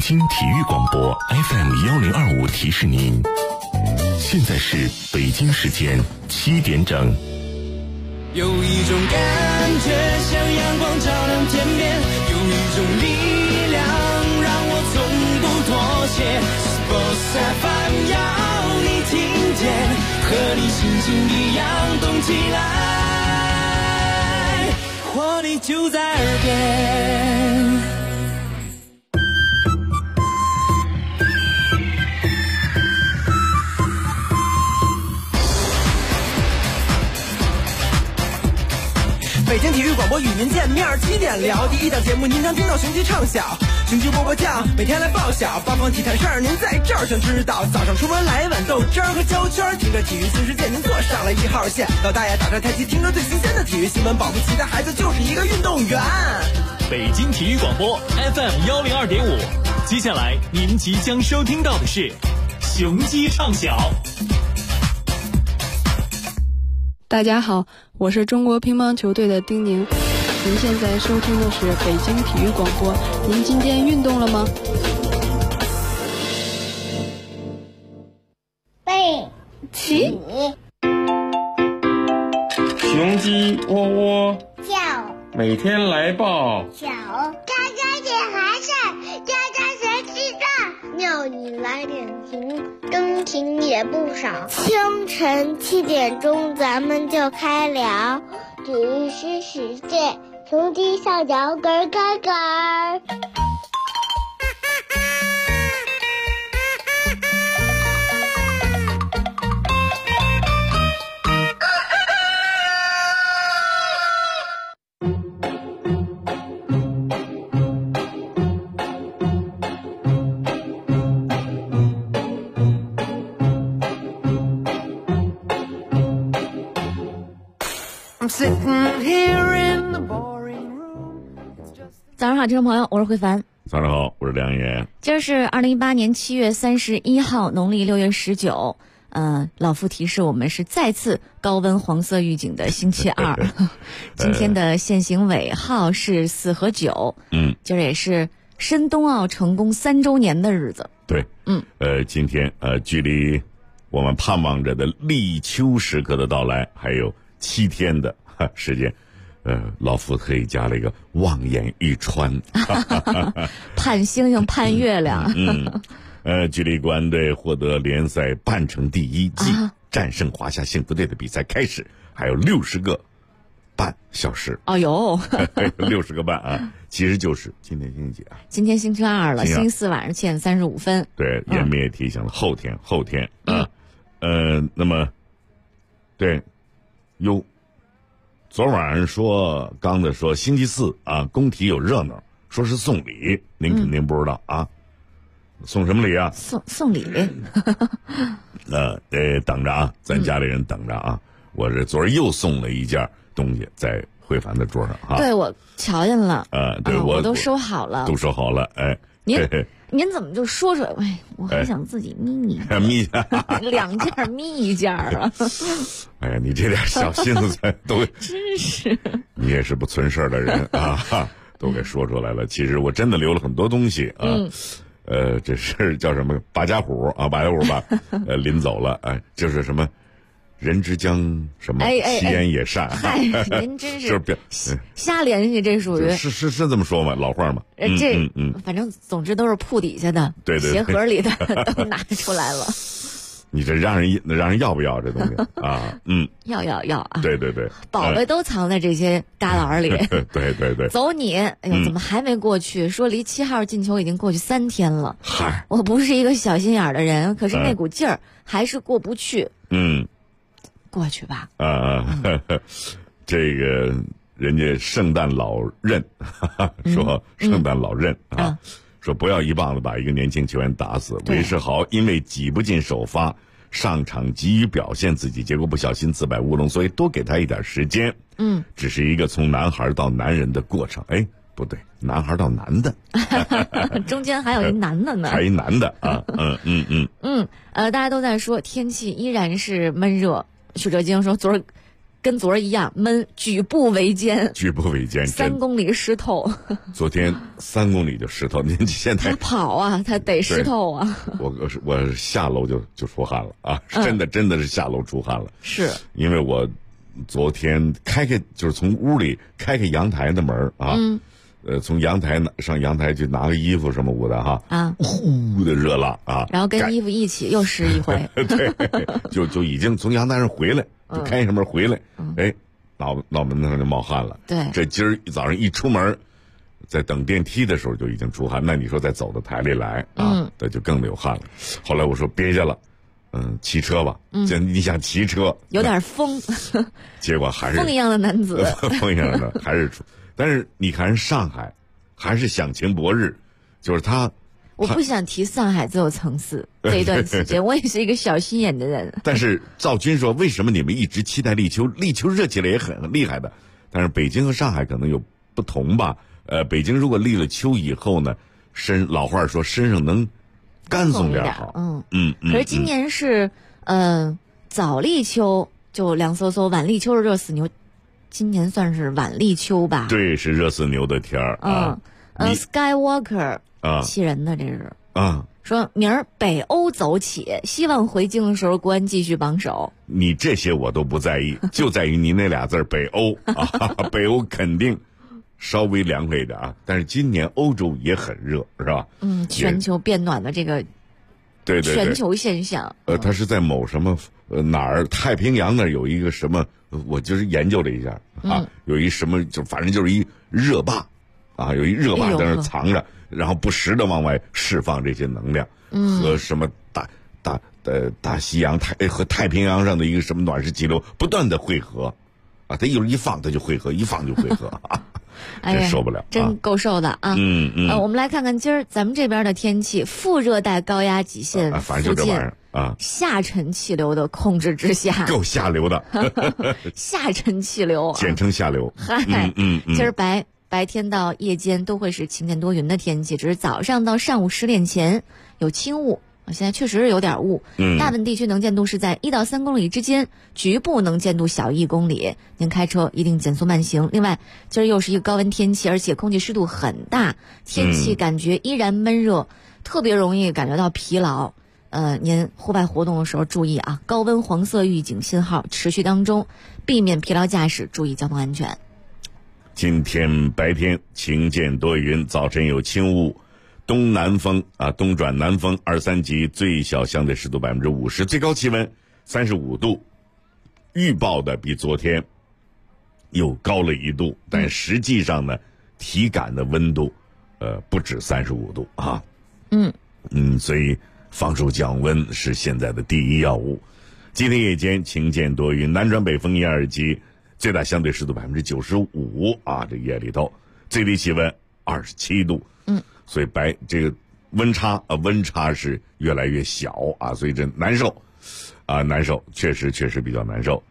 京体育广播 FM1025提示您，现在是北京时间7点整。 有一种感觉像阳光照亮天边，有一种力量让我从不妥协。Sports FM 要你听见，和你心情一样动起来，活力就在耳边。 北京体育广播与您见面，7点聊第一档节目，您常听到雄鸡唱晓，雄鸡波酱每天来报晓，八方体坛事儿您在这儿想知道。早上出门来碗豆汁儿和焦圈，听着体育新世界您坐上了1号线。老大爷打着太极，听着最新鲜的体育新闻，保不齐的孩子就是一个运动员。 北京体育广播 FM102.5，接下来您即将收听到的是雄鸡唱晓。 大家好，我是中国乒乓球队的丁宁。您现在收听的是北京体育广播。您今天运动了吗？ 背起， 雄鸡窝窝叫， 每天来报小，家家点寒碜，家家学鸡蛋，庙里来点情，真情也不少。清晨7点钟，咱们就开聊，体育新世界，雄鸡上脚咯咯咯。 早上好，听众朋友，我是慧凡。 早上好，我是梁岩。 今儿是2018年7月31号，农历6月19。老傅提示我们是再次高温黄色预警的星期二。今天的限行尾号是4和9。今儿也是申冬奥成功3周年的日子。 对，今天距离我们盼望着的立秋时刻的到来还有7天的时间。老傅特意加了一个望眼欲穿， 盼星星盼月亮。 距离国安队获得联赛半程第一，即战胜华夏幸福队的比赛开始还有60个半小时。 哦哟 ，60个半啊，其实就是今天星期几啊？ 今天星期二了，星期四晚上7点35分。 对，严明也提醒了后天啊。那么对，昨晚上刚子说星期四啊，工体有热闹，说是送礼，您肯定不知道啊。送什么礼啊？ 送礼。 得等着啊，咱家里人等着啊。我这昨儿又送了一件东西在慧凡的桌上啊。 对，我瞧见了。 对， 我都收好了。 都收好了，哎。 您怎么就说出来？我还想自己眯一下。 眯一下 ，2件眯一件啊！ 哎呀，你这点小心思都真是。 你也是不存事儿的人啊，都给说出来了。其实我真的留了很多东西啊。这是叫什么八家虎啊？八家虎吧，临走了，就是什么。人之将什么其言也善， 您真是就是瞎联系，这属于是这么说吗？老话嘛。 反正总之都是铺底下的， 对， 鞋盒里的都拿出来了。 你这让人要不要这东西啊？ 要啊！ 对， 宝贝都藏在这些旮旯里。 对， 走你！哎呀，怎么还没过去？说离7号进球已经过去3天了。 嗨， 我不是一个小心眼的人，可是那股劲儿还是过不去。过去吧。 这个人家圣诞老任说，圣诞老任说不要一棒子把一个年轻球员打死。韦世豪因为挤不进首发，上场急于表现自己，结果不小心自摆乌龙，所以多给他一点时间。只是一个从男孩到男人的过程。不对，男孩到男的， 中间还有一男的呢， 还一男的啊。 大家都在说天气依然是闷热。许哲京说昨儿跟昨儿一样闷，举步维艰。 举步维艰 ，3公里湿透。 昨天3公里就湿透，您现在他跑啊，他得湿透啊。 我下楼就出汗了啊，真的是下楼出汗了。 是因为我昨天就是从屋里开阳台的门啊。从阳台上阳台去拿个衣服什么的哈呼的热浪啊， 然后跟衣服一起又湿一回， 对，就已经从阳台上回来，就开一下门回来，脑门子上就冒汗了。 对， 这今儿早上一出门，在等电梯的时候就已经出汗，那你说再走到台里来啊，那就更流汗了。后来我说别去了，骑车吧，你想骑车有点风， 结果还是风一样的男子， 风一样的还是出。但是你看上海还是享晴博日，就是我不想提上海这种城市这一段时间，我也是一个小心眼的人。 但是赵军说，为什么你们一直期待立秋？立秋热起来也很厉害的，但是北京和上海可能有不同吧。北京如果立了秋以后呢，老话说身上能干松点好。 可是今年是早立秋就凉飕飕，晚立秋是热死牛。今年算是晚立秋吧？ 对，是热死牛的天儿啊。 Skywalker 气人的这是说明儿北欧走起，希望回京的时候国安继续榜首。 你这些我都不在意，就在于你那俩字北欧啊，北欧肯定稍微凉快一点啊。但是今年欧洲也很热，是吧？ 全球变暖的这个对全球现象。 它是在某什么哪儿太平洋那儿有一个什么。我就是研究了一下有一什么反正就是一热坝有一热坝在那藏着，然后不时的往外释放这些能量，和什么大西洋和太平洋上的一个什么暖湿气流不断的汇合它一会儿一放它就汇合，一放就汇合真受不了， 真够受的啊。我们来看看今儿咱们这边的天气，副热带高压脊线反正就这玩意儿下沉气流的控制之下， 够下流的下沉气流简称下流。 今儿白天到夜间都会是晴间多云的天气，只是早上到上午10点前有轻雾，现在确实有点雾。大部分地区能见度是在1到3公里之间，局部能见度小1公里，您开车一定减速慢行。另外今儿又是一个高温天气，而且空气湿度很大，天气感觉依然闷热，特别容易感觉到疲劳。您户外活动的时候注意啊，高温黄色预警信号持续当中，避免疲劳驾驶，注意交通安全。 今天白天晴间多云，早晨有轻雾，东南风东转南风2、3级，最小相对湿度50%，最高气温35度，预报的比昨天又高了1度，但实际上呢，体感的温度不止35度啊。所以防暑降温是现在的第一要务。今天夜间晴间多云，南转北风1、2级，最大相对湿度95%这夜里头最低气温27度。所以这个温差是越来越小所以这难受难受，确实比较难受。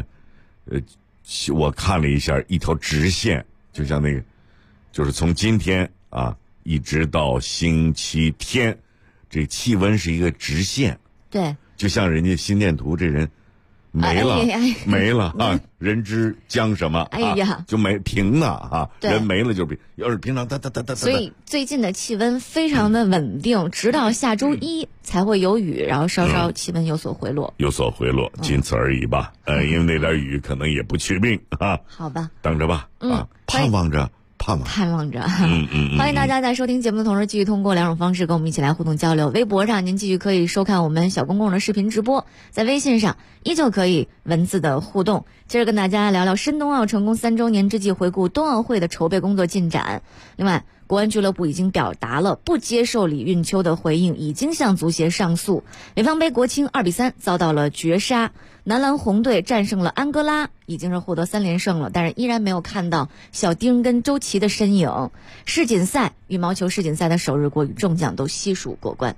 我看了一下一条直线，就像那个就是从今天一直到星期天，这气温是一个直线， 对， 就像人家心电图这人没了，没了人之将什么就没平了人没了就平，要是平常哒。 所以最近的气温非常的稳定，直到下周1才会有雨，然后稍稍气温有所回落， 仅此而已吧。因为那点雨可能也不去病好吧， 等着吧盼望着。 欢迎大家在收听节目的同时，继续通过2种方式跟我们一起来互动交流。微博上您继续可以收看我们小公共的视频直播，在微信上依旧可以文字的互动。接着跟大家聊聊申冬奥成功3周年之际，回顾冬奥会的筹备工作进展。另外，国安俱乐部已经表达了不接受李运秋的回应，已经向足协上诉。美方杯国青2比3遭到了绝杀，男篮红队战胜了安哥拉，已经是获得3连胜了，但是依然没有看到小丁跟周琦的身影。羽毛球世锦赛的首日，国羽众将都悉数过关。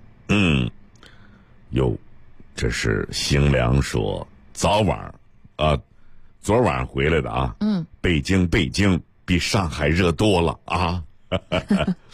这是星良说昨晚回来的北京比上海热多了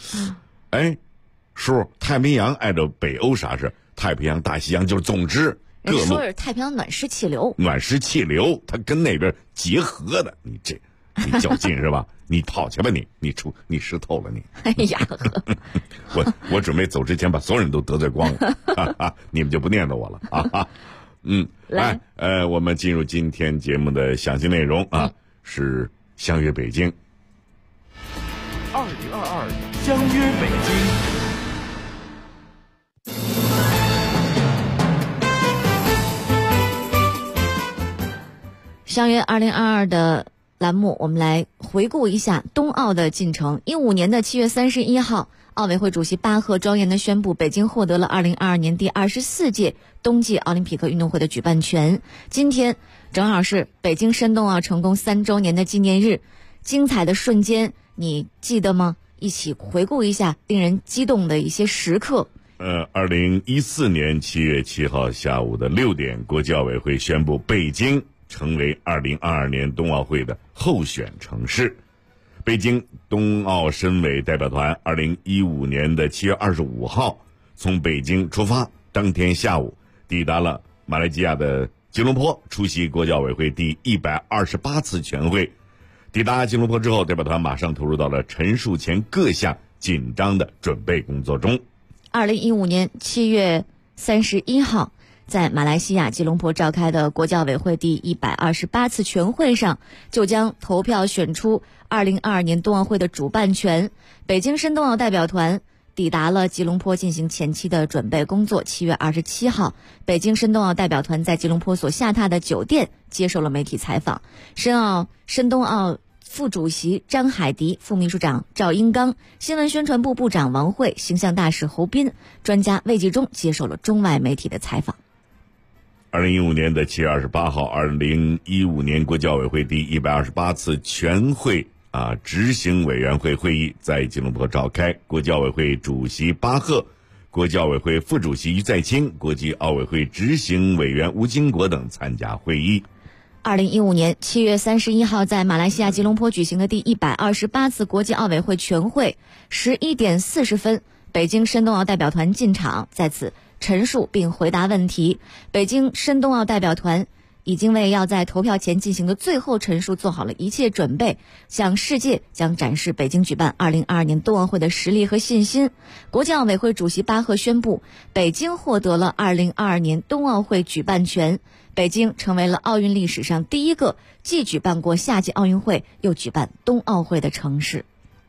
叔，太平洋挨着北欧啥事？太平洋、大西洋就是总之各路说是太平洋暖湿气流， 它跟那边结合的，你较劲是吧？你跑去吧，你湿透了你。 哎呀， 我准备走之前把所有人都得罪光了，你们就不念叨我了啊。来，我们进入今天节目的详细内容啊，是相约北京。 2022相约北京。 相约2022的栏目，我们来回顾一下冬奥的进程。15年的7月31号，奥委会主席巴赫庄严地宣布，北京获得了2022年第24届冬季奥林匹克运动会的举办权。今天正好是北京申冬奥成功3周年的纪念日，精彩的瞬间你记得吗？一起回顾一下令人激动的一些时刻。 2014年7月7号下午的6点，国际奥委会宣布北京成为2022年冬奥会的候选城市。北京冬奥申委代表团2015年的7月25号从北京出发，当天下午抵达了马来西亚的吉隆坡，出席国际奥委会第128次全会。抵达吉隆坡之后，代表团马上投入到了陈述前各项紧张的准备工作中。 2015年7月31号，在马来西亚吉隆坡召开的国际奥委会第128次全会上，就将投票选出2022年冬奥会的主办权。北京申冬奥代表团抵达了吉隆坡进行前期的准备工作。7月27号，北京申冬奥代表团在吉隆坡所下榻的酒店接受了媒体采访。申冬奥副主席张海迪、副秘书长赵英刚、新闻宣传部部长王慧、形象大使侯斌、专家魏纪中接受了中外媒体的采访。 2015年的7月28号，2015年国际奥委会第128次全会执行委员会会议在吉隆坡召开，国际奥委会主席巴赫、国际奥委会副主席于再清、国际奥委会执行委员吴金国等参加会议。 2015年7月31号，在马来西亚吉隆坡举行的第128次国际奥委会全会，11点40分，北京申冬奥代表团进场，在此陈述并回答问题。北京申冬奥代表团已经为要在投票前进行的最后陈述做好了一切准备，向世界将展示北京举办2022年冬奥会的实力和信心。国际奥委会主席巴赫宣布，北京获得了2022年冬奥会举办权，北京成为了奥运历史上第一个既举办过夏季奥运会又举办冬奥会的城市。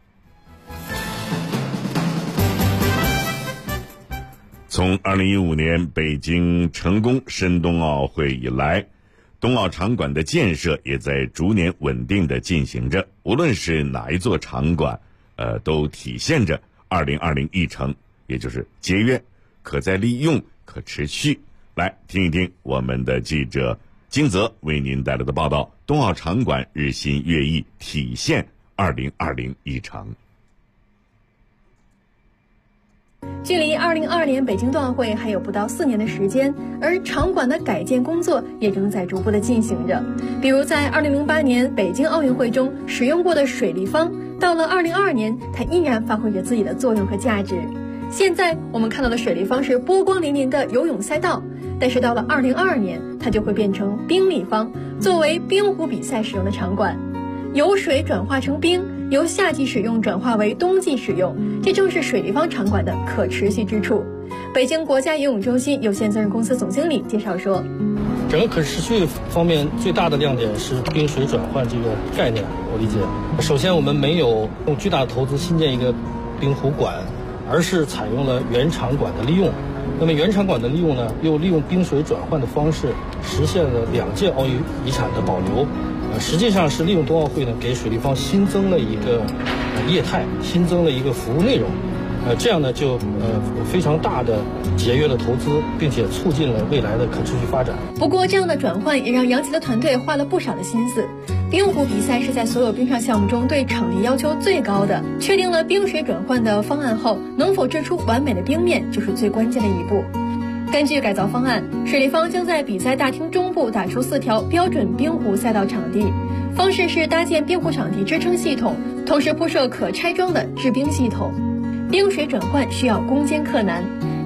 从2015年北京成功申冬奥会以来，冬奥场馆的建设也在逐年稳定地进行着，无论是哪一座场馆，都体现着2020议程，也就是节约、可再利用、可持续。来听一听我们的记者金泽为您带来的报道：冬奥场馆日新月异，体现2020议程。 距离2022年北京冬奥会还有不到4年的时间，而场馆的改建工作也正在逐步的进行着。比如在2008年北京奥运会中使用过的水立方，到了2022年，它依然发挥着自己的作用和价值。现在我们看到的水立方是波光粼粼的游泳赛道，但是到了2022年，它就会变成冰立方，作为冰壶比赛使用的场馆。由水转化成冰，由夏季使用转化为冬季使用，这正是水立方场馆的可持续之处。北京国家游泳中心有限责任公司总经理介绍说， 整个可持续方面最大的亮点是冰水转换这个概念。我理解，首先我们没有用巨大的投资新建一个冰壶馆，而是采用了原场馆的利用。那么原场馆的利用呢，又利用冰水转换的方式，实现了2届奥运遗产的保留。实际上是利用冬奥会呢，给水立方新增了一个业态，新增了一个服务内容。这样呢就非常大的节约了投资，并且促进了未来的可持续发展。 不过这样的转换也让杨琦的团队花了不少的心思。冰壶比赛是在所有冰上项目中对场地要求最高的，确定了冰水转换的方案后，能否制出完美的冰面就是最关键的一步。根据改造方案，水立方将在比赛大厅中部打出4条标准冰壶赛道场地，方式是搭建冰壶场地支撑系统，同时铺设可拆装的制冰系统。冰水转换需要攻坚克难，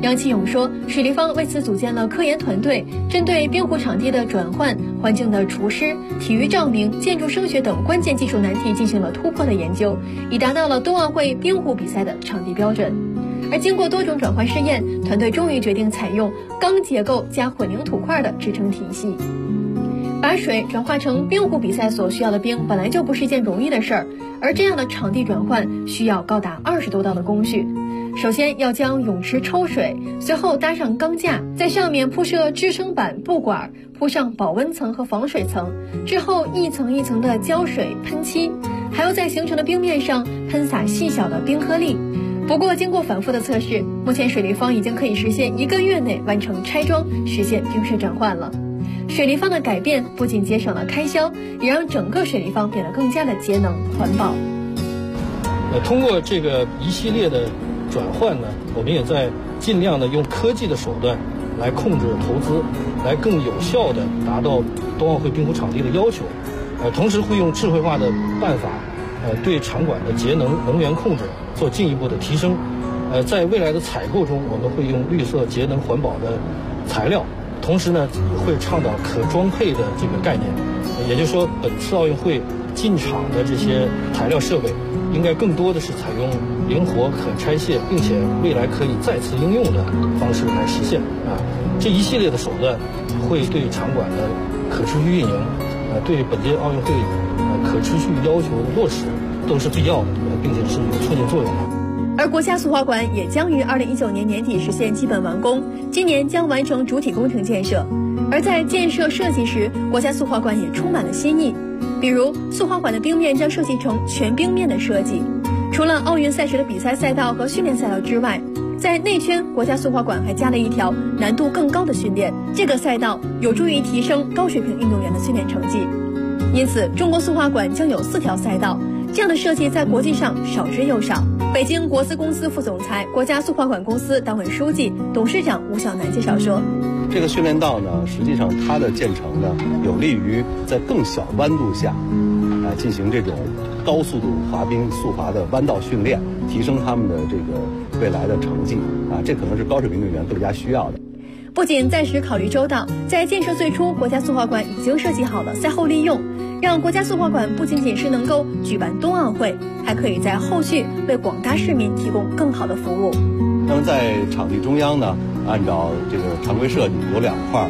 杨启勇说，水立方为此组建了科研团队，针对冰壶场地的转换、环境的除湿、体育照明、建筑声学等关键技术难题进行了突破的研究，以达到了冬奥会冰壶比赛的场地标准。而经过多种转换试验，团队终于决定采用钢结构加混凝土块的支撑体系。把水转化成冰壶比赛所需要的冰本来就不是一件容易的事儿，而这样的场地转换需要高达20多道的工序。首先要将泳池抽水，随后搭上钢架，在上面铺设支撑板、布管，铺上保温层和防水层，之后一层一层的浇水喷漆，还要在形成的冰面上喷洒细小的冰颗粒。不过经过反复的测试，目前水立方已经可以实现1个月内完成拆装，实现冰水转换了。水立方的改变不仅节省了开销，也让整个水立方变得更加的节能环保。 通过这个一系列的转换呢，我们也在尽量的用科技的手段来控制投资，来更有效的达到冬奥会冰壶场地的要求。同时会用智慧化的办法，对场馆的节能能源控制做进一步的提升。在未来的采购中，我们会用绿色、节能、环保的材料，同时呢，会倡导可装配的这个概念。也就是说，本次奥运会进场的这些材料设备，应该更多的是采用灵活、可拆卸，并且未来可以再次应用的方式来实现。这一系列的手段会对场馆的可持续运营，对本届奥运会可持续要求的落实都是必要的，并且是有促进作用的。 而国家速滑馆也将于2019年年底实现基本完工，今年将完成主体工程建设。而在建设设计时，国家速滑馆也充满了新意，比如速滑馆的冰面将设计成全冰面的设计。除了奥运赛事的比赛赛道和训练赛道之外，在内圈国家速滑馆还加了一条难度更高的训练，这个赛道有助于提升高水平运动员的训练成绩。因此中国速滑馆将有4条赛道，这样的设计在国际上少之又少。北京国资公司副总裁、国家速滑馆公司党委书记、董事长吴晓南介绍说， 这个训练道呢，实际上它的建成呢，有利于在更小弯度下进行这种高速度滑冰速滑的弯道训练，提升他们的这个未来的成绩这可能是高水平运动员更加需要的。 不仅暂时考虑周到，在建设最初，国家速滑馆已经设计好了赛后利用，让国家速滑馆不仅仅是能够举办冬奥会，还可以在后续为广大市民提供更好的服务。 那么在场地中央呢，按照这个常规设计，有2块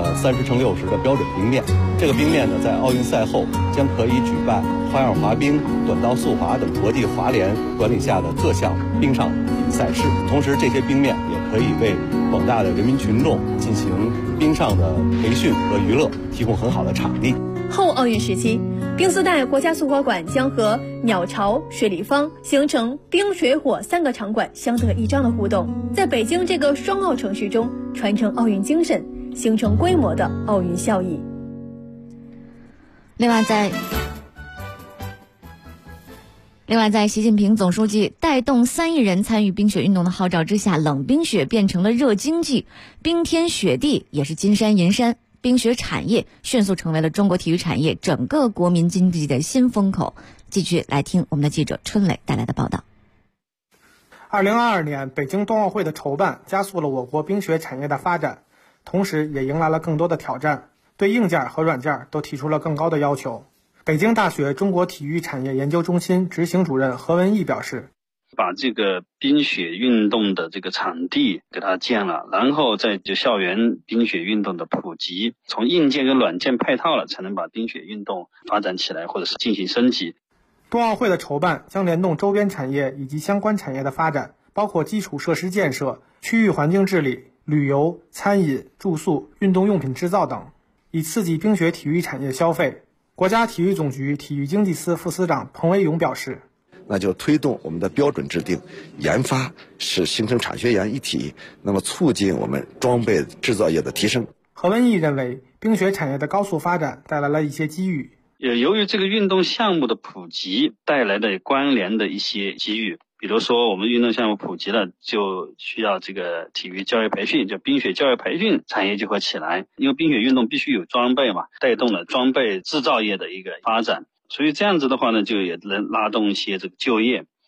30×60的标准冰面。这个冰面呢，在奥运赛后将可以举办花样滑冰、短道速滑等国际滑联管理下的各项冰上比赛事。同时，这些冰面也可以为广大的人民群众进行冰上的培训和娱乐提供很好的场地。 后奥运时期，冰丝带国家速滑馆将和鸟巢、水立方形成冰水火3个场馆相得益彰的互动，在北京这个双奥城市中传承奥运精神，形成规模的奥运效益。 另外在习近平总书记带动3亿人参与冰雪运动的号召之下，冷冰雪变成了热经济，冰天雪地也是金山银山，冰雪产业迅速成为了中国体育产业整个国民经济的新风口。继续来听我们的记者春磊带来的报道。 2022年北京冬奥会的筹办加速了我国冰雪产业的发展，同时也迎来了更多的挑战，对硬件和软件都提出了更高的要求。北京大学中国体育产业研究中心执行主任何文义表示， 把这个冰雪运动的这个场地给它建了，然后再就校园冰雪运动的普及，从硬件跟软件配套了，才能把冰雪运动发展起来，或者是进行升级。 冬奥会的筹办将联动周边产业以及相关产业的发展，包括基础设施建设、区域环境治理、旅游、餐饮、住宿、运动用品制造等，以刺激冰雪体育产业消费。国家体育总局体育经济司副司长彭维勇表示， 那就推动我们的标准制定、研发，使形成产学研一体，那么促进我们装备制造业的提升。 何文义认为，冰雪产业的高速发展带来了一些机遇。 由于这个运动项目的普及带来的关联的一些机遇，比如说我们运动项目普及了，就需要这个体育教育培训，就冰雪教育培训产业就会起来，因为冰雪运动必须有装备嘛，带动了装备制造业的一个发展，所以这样子的话呢，就也能拉动一些这个就业。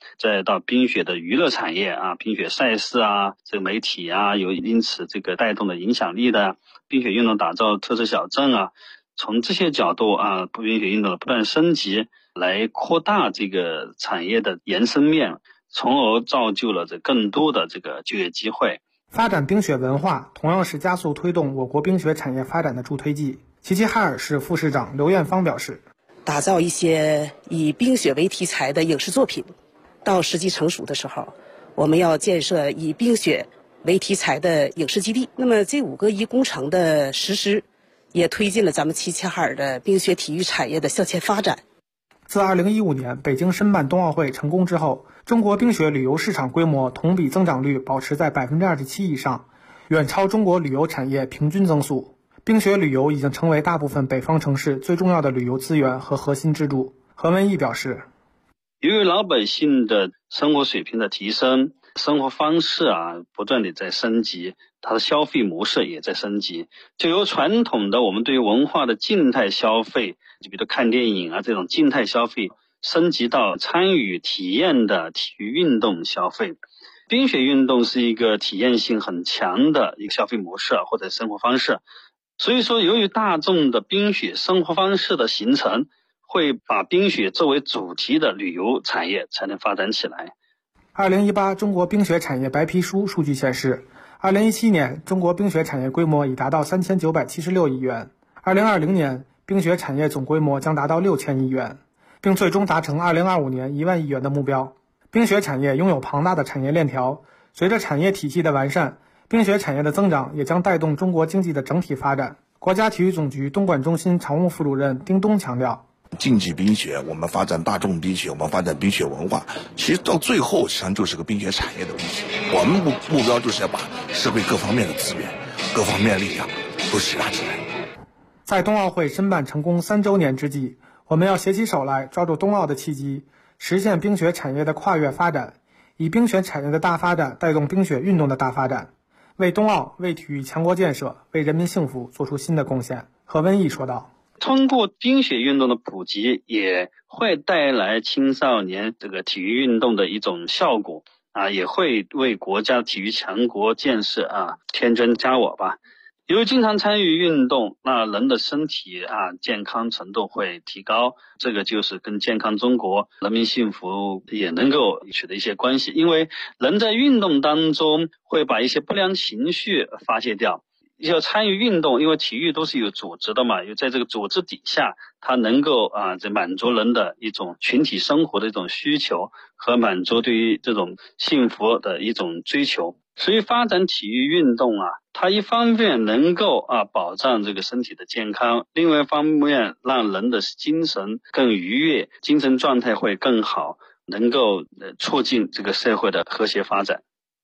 再到冰雪的娱乐产业啊，冰雪赛事啊，这个媒体啊，有因此这个带动的影响力的冰雪运动打造特色小镇啊，从这些角度啊，冰雪运动的不断升级，来扩大这个产业的延伸面，从而造就了这更多的这个就业机会。 发展冰雪文化同样是加速推动我国冰雪产业发展的助推剂。齐齐哈尔市副市长刘艳芳表示， 打造一些以冰雪为题材的影视作品，到时机成熟的时候，我们要建设以冰雪为题材的影视基地。那么这5个一工程的实施，也推进了咱们齐齐哈尔的冰雪体育产业的向前发展。 自2015年北京申办冬奥会成功之后，中国冰雪旅游市场规模同比增长率保持在 27% 以上，远超中国旅游产业平均增速。冰雪旅游已经成为大部分北方城市最重要的旅游资源和核心支柱。何文义表示， 由于老百姓的生活水平的提升，生活方式啊不断地在升级，它的消费模式也在升级，就由传统的我们对于文化的静态消费，就比如看电影啊这种静态消费，升级到参与体验的体育运动消费。冰雪运动是一个体验性很强的一个消费模式或者生活方式，所以说由于大众的冰雪生活方式的形成，会把冰雪作为主题的旅游产业才能发展起来。 2018中国冰雪产业白皮书数据显示，2017年中国冰雪产业规模已达到3976亿元，2020年冰雪产业总规模将达到6000亿元，并最终达成2025年1万亿元的目标。冰雪产业拥有庞大的产业链条，随着产业体系的完善，冰雪产业的增长也将带动中国经济的整体发展。国家体育总局东莞中心常务副主任丁东强调， 竞技冰雪，我们发展大众冰雪，我们发展冰雪文化，其实到最后实际上就是个冰雪产业的问题。我们目标就是要把社会各方面的资源、各方面的力量都吸纳进来。 在冬奥会申办成功3周年之际，我们要携起手来，抓住冬奥的契机，实现冰雪产业的跨越发展，以冰雪产业的大发展带动冰雪运动的大发展，为冬奥、为体育强国建设、为人民幸福做出新的贡献。何文义说道， 通过冰雪运动的普及，也会带来青少年这个体育运动的一种效果啊，也会为国家体育强国建设啊添砖加瓦吧。由于经常参与运动，那人的身体健康程度会提高，这个就是跟健康中国、人民幸福也能够取得一些关系。因为人在运动当中会把一些不良情绪发泄掉，要参与运动，因为体育都是有组织的嘛，有在这个组织底下，它能够这满足人的一种群体生活的一种需求和满足对于这种幸福的一种追求。所以发展体育运动它一方面能够保障这个身体的健康，另外一方面让人的精神更愉悦，精神状态会更好，能够促进这个社会的和谐发展。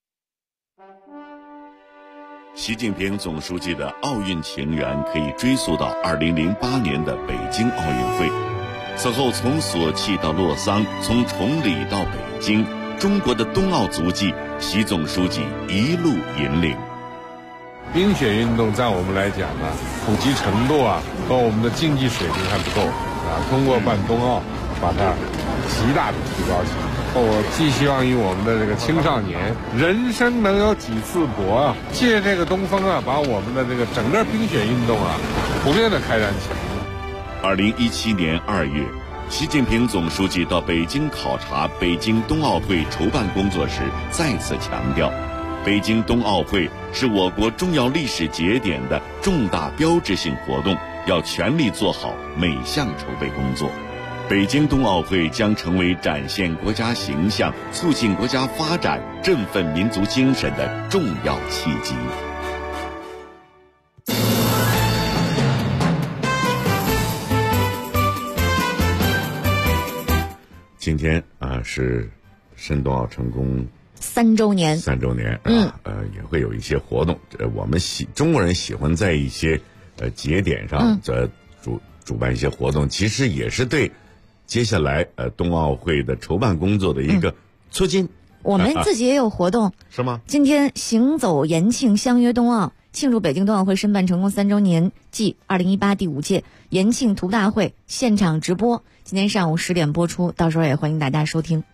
习近平总书记的奥运情缘可以追溯到2008年的北京奥运会，此后从索契到洛桑，从崇礼到北京，中国的冬奥足迹，习总书记一路引领。 冰雪运动在我们来讲呢，普及程度和我们的竞技水平还不够通过办冬奥，把它极大的提高起来。我寄希望于我们的这个青少年，人生能有几次搏借这个东风把我们的这个整个冰雪运动普遍的开展起来。 2017年2月，习近平总书记到北京考察北京冬奥会筹办工作时，再次强调，北京冬奥会是我国重要历史节点的重大标志性活动，要全力做好每项筹备工作。北京冬奥会将成为展现国家形象、促进国家发展、振奋民族精神的重要契机。 今天是申冬奥成功 3周年， 也会有一些活动。我们中国人喜欢在一些节点上主办一些活动，其实也是对接下来冬奥会的筹办工作的一个促进。 我们自己也有活动， 是吗？ 今天行走延庆相约冬奥，庆祝北京冬奥会申办成功3周年暨2018第5届延庆图大会现场直播，今天上午10点播出，到时候也欢迎大家收听。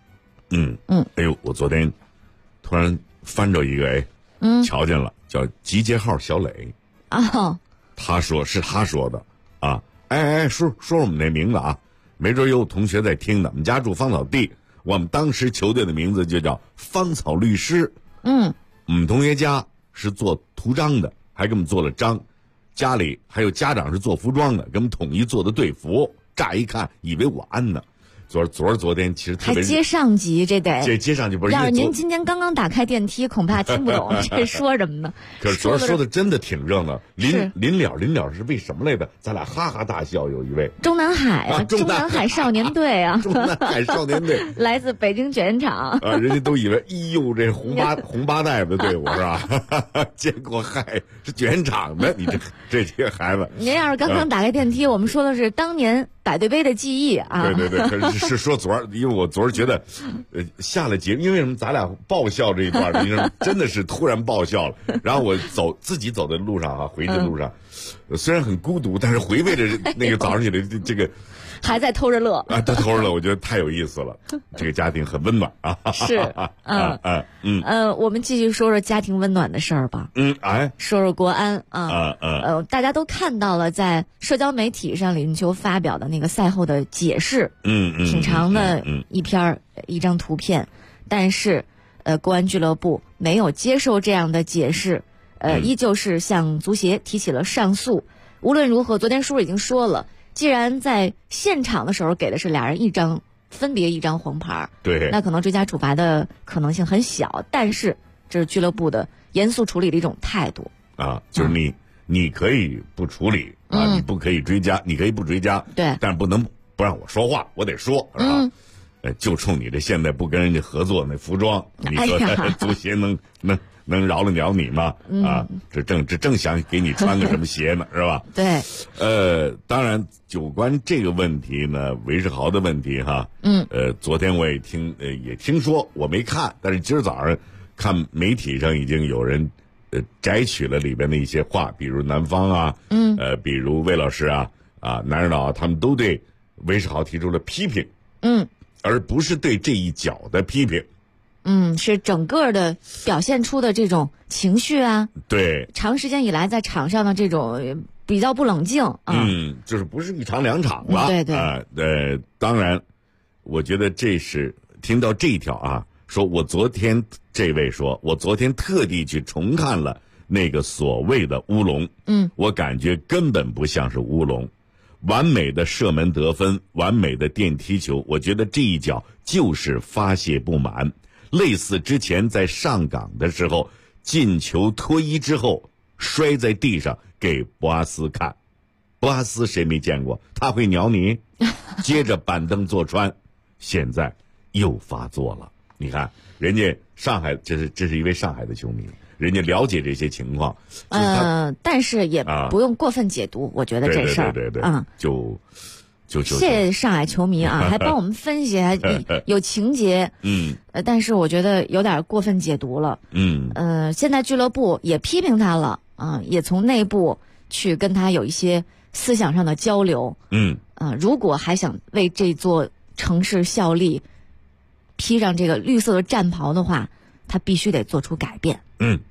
哎呦，我昨天突然翻着一个瞧见了，叫集结号小磊啊， 他说的啊，说我们那名字啊，没准有同学在听的。我们家住芳草地，我们当时球队的名字就叫芳草律师。我们同学家是做图章的，还给我们做了章，家里还有家长是做服装的，给我们统一做的队服。乍一看以为我安呢。昨天其实特别还接上级，这得接上级不是。 要是您今天刚刚打开电梯，恐怕听不懂这说什么呢？ 可是昨儿说的真的挺热闹。临了是为什么来的？咱俩哈哈大笑。有一位中南海啊，中南海少年队啊， 中南海少年队来自北京卷烟厂啊，人家都以为哎呦这红八代的队伍是吧？结果嗨是卷烟厂的，你这些孩子。 您要是刚刚打开电梯，我们说的是当年百对杯的记忆啊。 对，可是说昨儿，因为我昨儿觉得，下了节目，因为什么？咱俩爆笑这一段，真的是突然爆笑了。然后我自己走的路上啊，回去的路上，虽然很孤独，但是回味着那个早上起来这个。 还在偷着乐啊！他偷着乐，我觉得太有意思了。这个家庭很温暖啊！ 是，我们继续说说家庭温暖的事儿吧。说说国安啊。大家都看到了，在社交媒体上李云秋发表的那个赛后的解释，挺长的一张图片，但是国安俱乐部没有接受这样的解释，依旧是向足协提起了上诉。无论如何，昨天叔已经说了。既然在现场的时候给的是俩人分别一张黄牌， 对， 那可能追加处罚的可能性很小，但是这是俱乐部的严肃处理的一种态度啊，就是你可以不处理啊，你不可以追加，你可以不追加， 对， 但是不能不让我说话，我得说，是吧？就冲你这现在不跟人家合作那服装，你说足协能饶了你吗？这正想给你穿个什么鞋呢，是吧？ 对。 当然，有关这个问题呢，韦世豪的问题哈，昨天我也听说，我没看，但是今儿早上看媒体上已经有人摘取了里边的一些话，比如南方啊，比如魏老师啊，南指导他们都对韦世豪提出了批评，而不是对这一脚的批评。 是整个的表现出的这种情绪啊， 对， 长时间以来在场上的这种比较不冷静啊， 就是不是一场两场了， 对， 当然，我觉得这是听到这一条啊，说我昨天特地去重看了那个所谓的乌龙，我感觉根本不像是乌龙，完美的射门得分，完美的电梯球，我觉得这一脚就是发泄不满。类似之前在上港的时候，进球脱衣之后摔在地上给博阿斯看，博阿斯谁没见过？他会鸟你，接着板凳坐穿，现在又发作了。你看，人家上海，这是一位上海的球迷，人家了解这些情况， 但是也不用过分解读，我觉得这事儿， 对， 谢谢上海球迷啊，还帮我们分析，还有情节，但是我觉得有点过分解读了，现在俱乐部也批评他了啊，也从内部去跟他有一些思想上的交流，如果还想为这座城市效力，披上这个绿色的战袍的话，他必须得做出改变。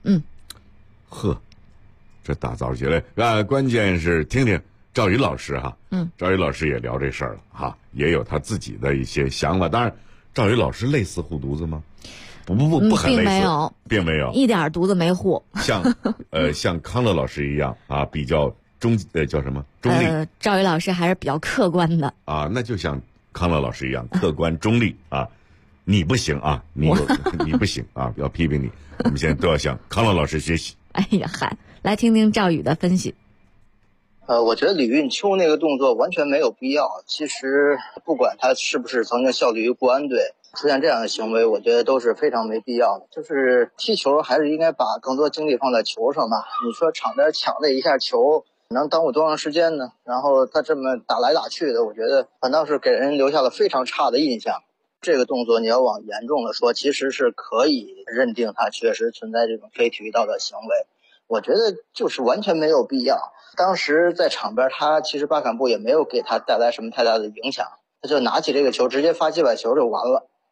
这大早起来关键是听听赵宇老师哈，赵宇老师也聊这事儿了哈，也有他自己的一些想法。当然，赵宇老师类似护犊子吗？不很类似，并没有， 一点犊子没护。 像康乐老师一样啊，比较叫什么中立。 赵宇老师还是比较客观的啊，那就像康乐老师一样，客观中立啊。你不行啊，你不行啊，要批评你。我们现在都要向康乐老师学习。 哎呀嗨，来听听赵宇的分析。 我觉得李运秋那个动作完全没有必要。其实不管他是不是曾经效力于国安队，出现这样的行为，我觉得都是非常没必要的。就是踢球还是应该把更多精力放在球上吧。你说场边抢了一下球，能耽误多长时间呢？然后他这么打来打去的，我觉得反倒是给人留下了非常差的印象。这个动作你要往严重的说，其实是可以认定他确实存在这种非体育道德行为。我觉得就是完全没有必要。当时在场边，他其实巴坎布也没有给他带来什么太大的影响，他就拿起这个球直接发界外球就完了。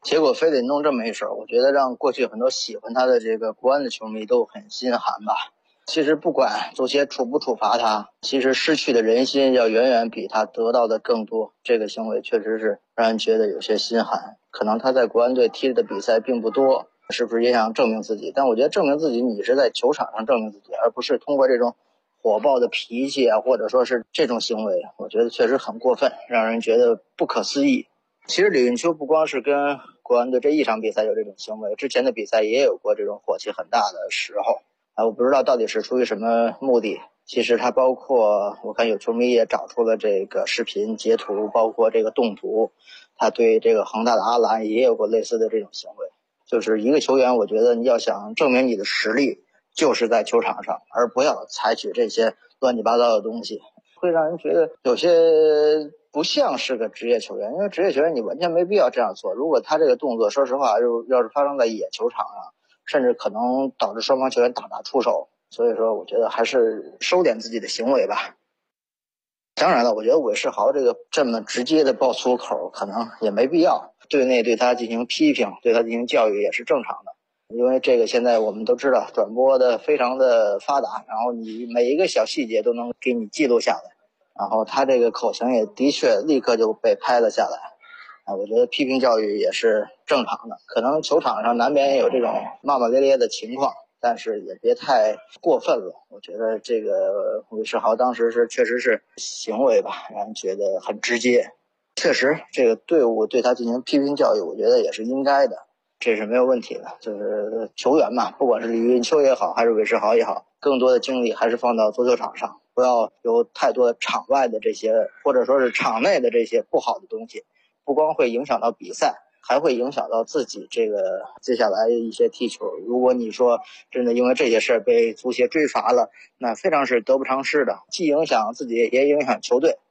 结果非得弄这么一手，我觉得让过去很多喜欢他的这个国安的球迷都很心寒吧。其实不管足协处不处罚他，其实失去的人心要远远比他得到的更多。这个行为确实是让人觉得有些心寒。可能他在国安队踢的比赛并不多，是不是也想证明自己？但我觉得证明自己，你是在球场上证明自己，而不是通过这种火爆的脾气啊，或者说是这种行为，我觉得确实很过分，让人觉得不可思议。其实李运秋不光是跟国安队这一场比赛有这种行为，之前的比赛也有过这种火气很大的时候。我不知道到底是出于什么目的。其实他包括我看有球迷也找出了这个视频截图，包括这个动图，他对这个恒大的阿兰也有过类似的这种行为。就是一个球员，我觉得你要想证明你的实力，就是在球场上，而不要采取这些乱七八糟的东西，会让人觉得有些不像是个职业球员。因为职业球员你完全没必要这样做。如果他这个动作，说实话，要是发生在野球场上，甚至可能导致双方球员大打出手。所以说我觉得还是收敛自己的行为吧。当然了，我觉得韦世豪这么直接的爆粗口可能也没必要，队内对他进行批评，对他进行教育也是正常的。因为这个现在我们都知道转播的非常的发达，然后你每一个小细节都能给你记录下来，然后他这个口型也的确立刻就被拍了下来。我觉得批评教育也是正常的，可能球场上难免也有这种骂骂咧咧的情况，但是也别太过分了。我觉得这个韦世豪当时确实是行为吧，让人觉得很直接。确实这个队伍对他进行批评教育，我觉得也是应该的，这是没有问题的。就是球员嘛，不管是李运秋也好，还是韦世豪也好，更多的精力还是放到足球场上，不要有太多的场外的这些，或者说是场内的这些不好的东西，不光会影响到比赛，还会影响到自己这个接下来一些踢球。如果你说真的因为这些事儿被足协追罚了，那非常是得不偿失的，既影响自己也影响球队。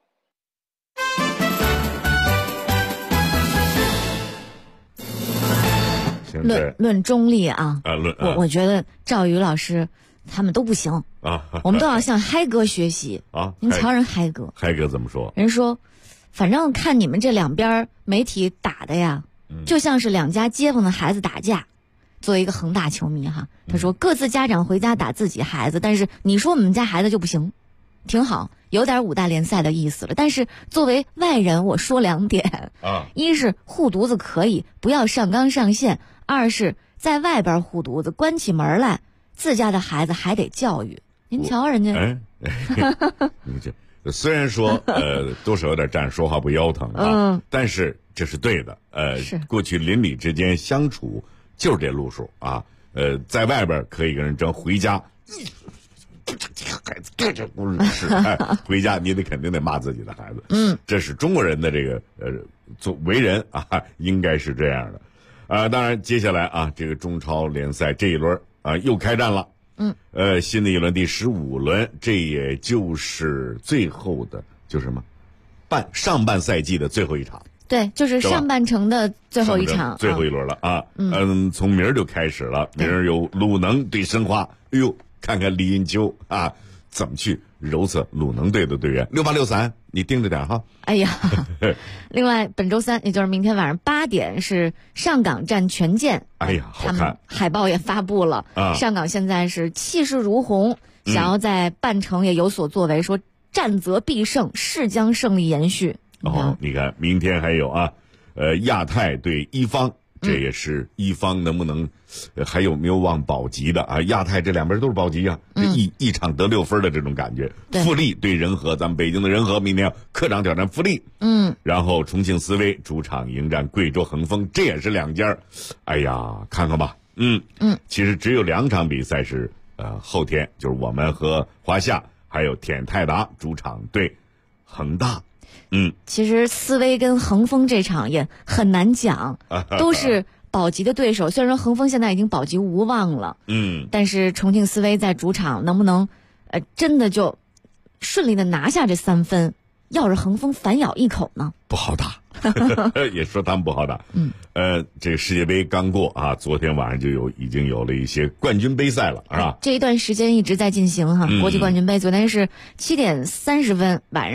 论中立啊，我觉得赵宇老师他们都不行啊，我们都要向嗨哥学习啊。您瞧人嗨哥怎么说？ 人说，反正看你们这两边媒体打的呀，就像是两家街坊的孩子打架。作为一个恒大球迷哈，他说各自家长回家打自己孩子，但是你说我们家孩子就不行，挺好，有点5大联赛的意思了。但是作为外人，我说2点啊：一是护犊子可以，不要上纲上线；二是在外边护犊子，关起门来，自家的孩子还得教育。您瞧人家， 你这虽然说多少有点站说话不腰疼啊，但是这是对的。过去邻里之间相处就是这路数啊。在外边可以跟人争，回家这个孩子这不是回家你肯定得骂自己的孩子。这是中国人的这个做为人啊，应该是这样的。当然接下来啊，这个中超联赛这一轮啊又开战了。新的一轮第15轮，这也就是最后的，就是什么上半赛季的最后一场。 对，就是上半程的最后一场， 最后一轮了啊。从明儿就开始了，明儿有鲁能对申花。哎呦，看看李云秋啊怎么去揉测鲁能队的队员。6863，你盯着点哈。 哎呀，另外本周3，也就是明天晚上8点是上港战权健。 哎呀，好看！ 他们海报也发布了，上港现在是气势如虹，想要在半程也有所作为，说战则必胜，势将胜利延续。 你看明天还有啊，亚太对一方，这也是一方能不能还有没有望保级的啊？亚太这两边都是保级啊，一场得6分的这种感觉。富力对人和，咱们北京的人和明天客场挑战富力。然后重庆斯威主场迎战贵州恒丰，这也是2家。哎呀，看看吧。其实只有2场比赛是后天，就是我们和华夏还有铁泰达主场对恒大。 其实斯威跟恒丰这场也很难讲，都是保级的对手。虽然说恒丰现在已经保级无望了，但是重庆斯威在主场能不能真的就顺利的拿下这3分，要是恒丰反咬一口呢？ 不好打。也说他们不好打。这个世界杯刚过啊，昨天晚上就已经有了一些冠军杯赛了，是吧？ 这一段时间一直在进行哈，国际冠军杯昨天是7点30分晚上。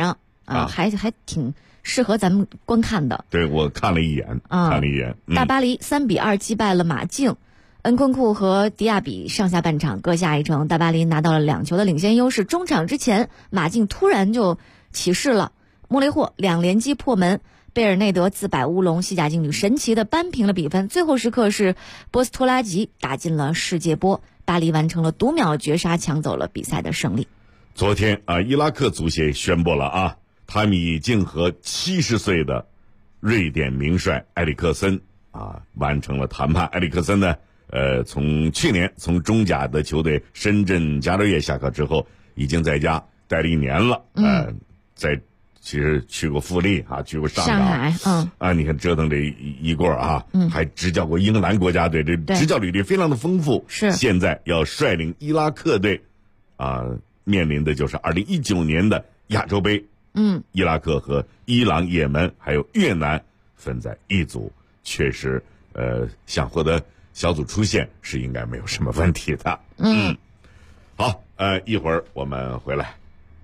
还挺适合咱们观看的。 对，我看了一眼， 大巴黎3-2击败了马竞，恩昆库和迪亚比上下半场各下一城，大巴黎拿到了2球的领先优势。中场之前，马竞突然就起势了，莫雷霍2连击破门，贝尔内德自摆乌龙，西甲劲旅神奇的扳平了比分。最后时刻是波斯托拉吉打进了世界波，巴黎完成了读秒绝杀，抢走了比赛的胜利。 昨天伊拉克足协宣布了他们已经和70岁的瑞典名帅埃里克森完成了谈判。埃里克森呢，从去年从中甲的球队深圳佳兆业下课之后，已经在家待了1年了。其实去过富力去过上海， 你看折腾这一过还执教过英格兰国家队，这执教履历非常的丰富。 是现在要率领伊拉克队面临的就是2019年的亚洲杯。伊拉克和伊朗、也门还有越南分在一组，确实想获得小组出线是应该没有什么问题的。好，一会儿我们回来。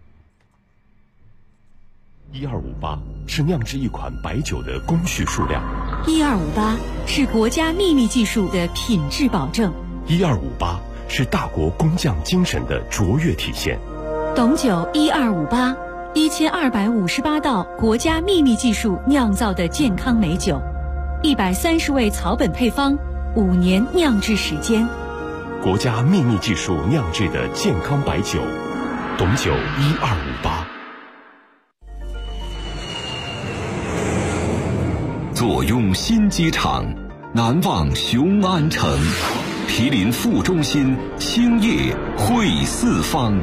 1258是酿制一款白酒的工序数量 ，1258是国家秘密技术的品质保证 ，1258是大国工匠精神的卓越体现。 董酒1258，1258道国家秘密技术酿造的健康美酒，130味草本配方，5年酿制时间， 国家秘密技术酿制的健康白酒，董酒1258。 坐拥新机场，南望雄安城，毗邻副中心，兴业汇四方。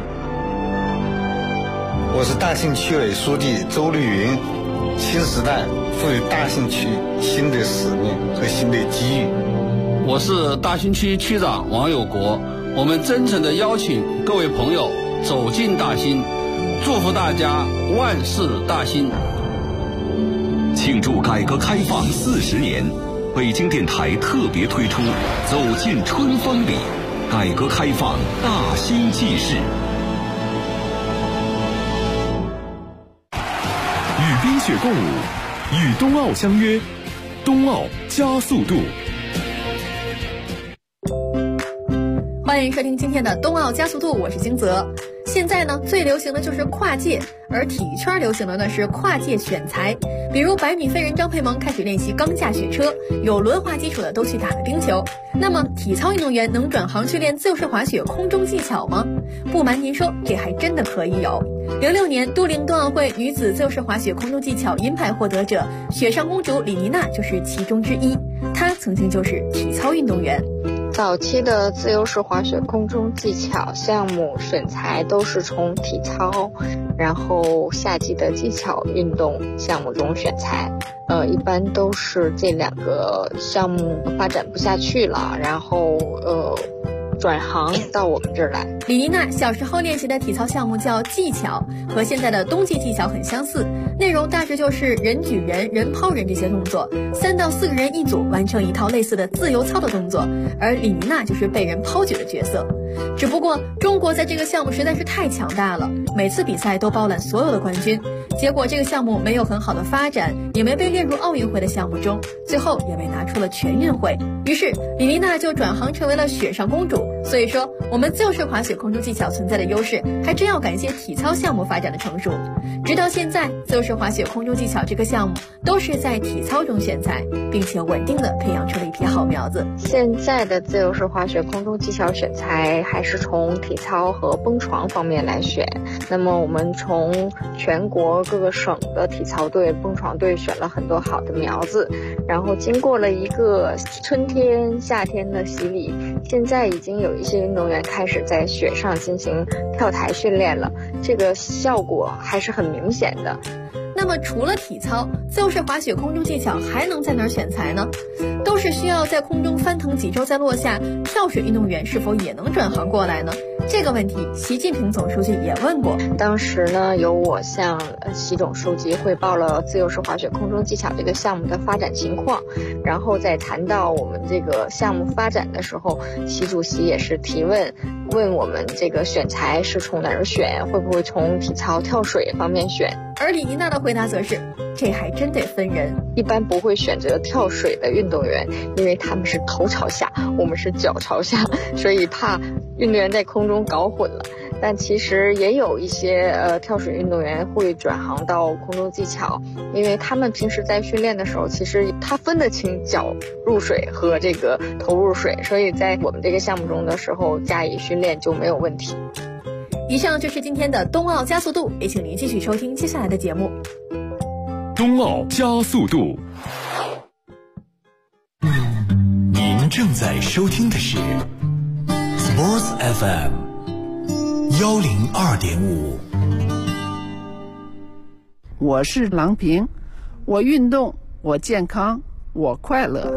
我是大兴区委书记周绿云，新时代赋予大兴区新的使命和新的机遇。 我是大兴区区长王有国，我们真诚地邀请各位朋友走进大兴，祝福大家万事大兴。 庆祝改革开放40年，北京电台特别推出走进春风里，改革开放大兴纪事。 与冰雪共舞，与冬奥相约，冬奥加速度。 欢迎收听今天的冬奥加速度，我是金泽。现在呢，最流行的就是跨界，而体育圈流行的呢是跨界选材。比如100米飞人张佩萌开始练习钢架雪车，有轮滑基础的都去打了冰球。那么体操运动员能转行去练自由式滑雪空中技巧吗？不瞒您说，这还真的可以有。06年都灵冬奥会女子自由式滑雪空中技巧银牌获得者雪上公主李妮娜就是其中之一，她曾经就是体操运动员。 早期的自由式滑雪空中技巧项目选材都是从体操，然后夏季的技巧运动项目中选材。一般都是这2个项目发展不下去了，然后转行到我们这儿来。 李妮娜小时候练习的体操项目叫技巧，和现在的冬季技巧很相似，内容大致就是人举人、人抛人这些动作，3到4个人一组完成一套类似的自由操的动作，而李妮娜就是被人抛举的角色。只不过中国在这个项目实在是太强大了，每次比赛都包揽所有的冠军，结果这个项目没有很好的发展，也没被列入奥运会的项目中，最后也被拿出了全运会。于是李妮娜就转行成为了雪上公主。所以说我们自由式滑雪空中技巧存在的优势还真要感谢体操项目发展的成熟。直到现在，自由式滑雪空中技巧这个项目都是在体操中选材，并且稳定的培养出了一批好苗子。 现在的自由式滑雪空中技巧选材还是从体操和蹦床方面来选。那么我们从全国各个省的体操队、蹦床队选了很多好的苗子，然后经过了一个春天、夏天的洗礼，现在已经有一些运动员开始在雪上进行跳台训练了，这个效果还是很明显的。 那么除了体操，自由式滑雪空中技巧还能在哪儿选材呢？都是需要在空中翻腾几周再落下，跳水运动员是否也能转行过来呢？ 这个问题，习近平总书记也问过。 当时呢，由我向习总书记汇报了自由式滑雪空中技巧这个项目的发展情况，然后在谈到我们这个项目发展的时候，习主席也是提问我们这个选材是从哪儿选，会不会从体操跳水方面选。 而李妮娜的回答则是，这还真得分人， 一般不会选择跳水的运动员，因为他们是头朝下，我们是脚朝下，所以怕运动员在空中搞混了。但其实也有一些跳水运动员会转行到空中技巧，因为他们平时在训练的时候，其实他分得清脚入水和这个头入水，所以在我们这个项目中的时候加以训练就没有问题。 以上就是今天的冬奥加速度，也请您继续收听接下来的节目。 冬奥加速度，您正在收听的是 Sports FM 102.5。 我是郎平，我运动，我健康，我快乐。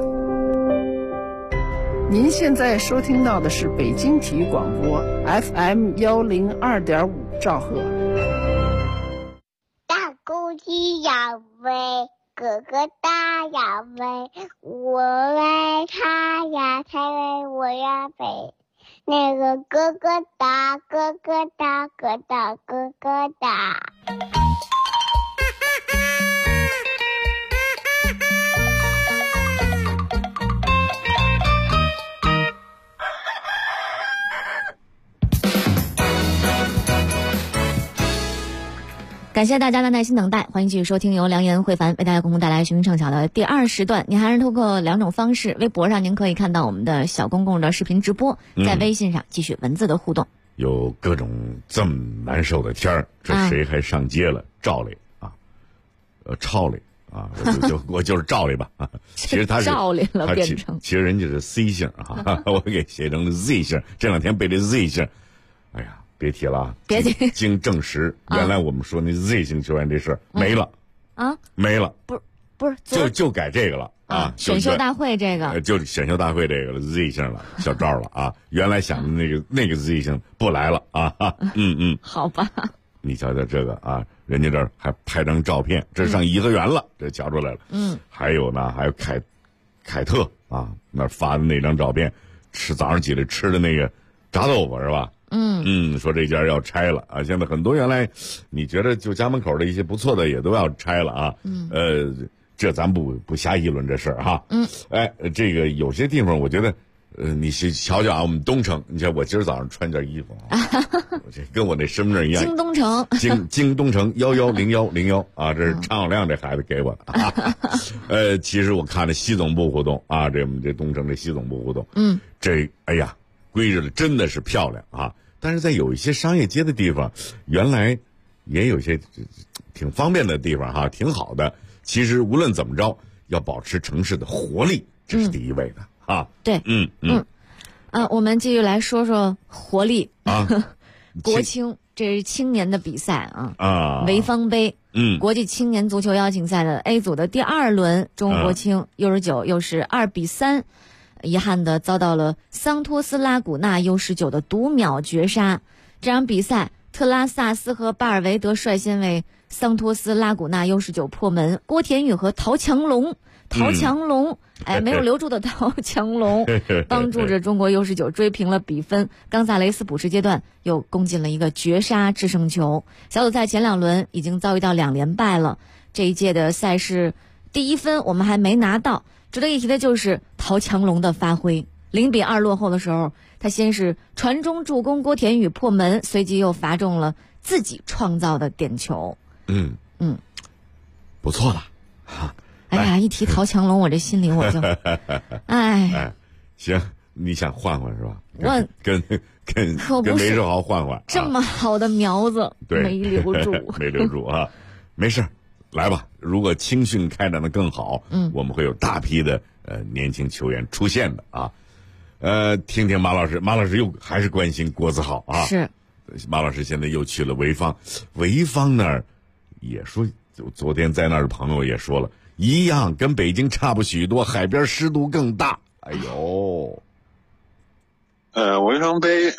您现在收听到的是北京体育广播 FM 102.5兆赫。 大公鸡要飞，哥哥大要飞，我为他呀，才为我要飞。那个哥哥大，哥哥大，哥大，哥哥大。 感谢大家的耐心等待，欢迎继续收听由梁岩、慧凡为大家共同带来寻唱巧的第2时段。您还是通过2种方式，微博上您可以看到我们的小公共的视频直播，在微信上继续文字的互动。 有各种这么难受的天儿，这谁还上街了？照理啊，抄理啊，我就是照理吧啊。其实他是照理了，变成其实人家是 C 姓啊，我给写成了 Z 姓。这2天背这 Z 姓，哎呀。别提了， 别提。 经证实，原来我们说那 Z 型球员这事没了啊， 没了， 不是， 就改这个了啊。 选秀大会这个， 就选秀大会这个了 Z 型了，小赵了啊。原来想的那个 Z 型不来了啊。 好吧。 你瞧瞧这个啊，人家这儿还拍张照片，这上颐和园了，这瞧出来了。还有呢，还有凯特啊，那发的那张照片，早上起来吃的那个炸豆腐是吧？说这家要拆了啊！现在很多原来你觉得就家门口的一些不错的也都要拆了啊。这咱不瞎议论这事儿哈。这个有些地方我觉得，你瞧瞧啊，我们东城，你瞧我今儿早上穿件衣服啊，这跟我那身份证一样。 京东城， 京东城110101啊，这是常小亮这孩子给我的啊。其实我看着西总部互动啊，我们这东城这西总部互动，这哎呀。归置的真的是漂亮啊！但是在有一些商业街的地方，原来也有些挺方便的地方哈，挺好的。其实无论怎么着，要保持城市的活力，这是第一位的啊。 对，我们继续来说说活力啊。国青，这是青年的比赛啊，潍坊杯，国际青年足球邀请赛的 A 组的第2轮，中国国青U19又是2比3。遗憾的遭到了桑托斯拉古纳 U19 的独秒绝杀。这场比赛，特拉萨斯和巴尔维德率先为桑托斯拉古纳 U19 破门，郭田雨和陶强龙，没有留住的陶强龙，帮助着中国 U19 追平了比分。冈萨雷斯补时阶段又攻进了一个绝杀制胜球。小组赛前2轮已经遭遇到2连败了，这一届的赛事第1分我们还没拿到。值得一提的就是陶强龙的发挥，0比2落后的时候，他先是传中助攻郭田雨破门，随即又罚中了自己创造的点球。 不错了。 哎呀，一提陶强龙，我这心里我就， 行，你想换换是吧？ 我跟韦世豪换换， 这么好的苗子没留住， 没留住啊，没事。来吧，如果青训开展的更好，我们会有大批的年轻球员出现的啊。听听马老师又还是关心郭子浩啊。 是， 马老师现在又去了潍坊那儿也说，昨天在那儿的朋友也说了一样，跟北京差不许多，海边湿度更大。哎呦， 潍坊杯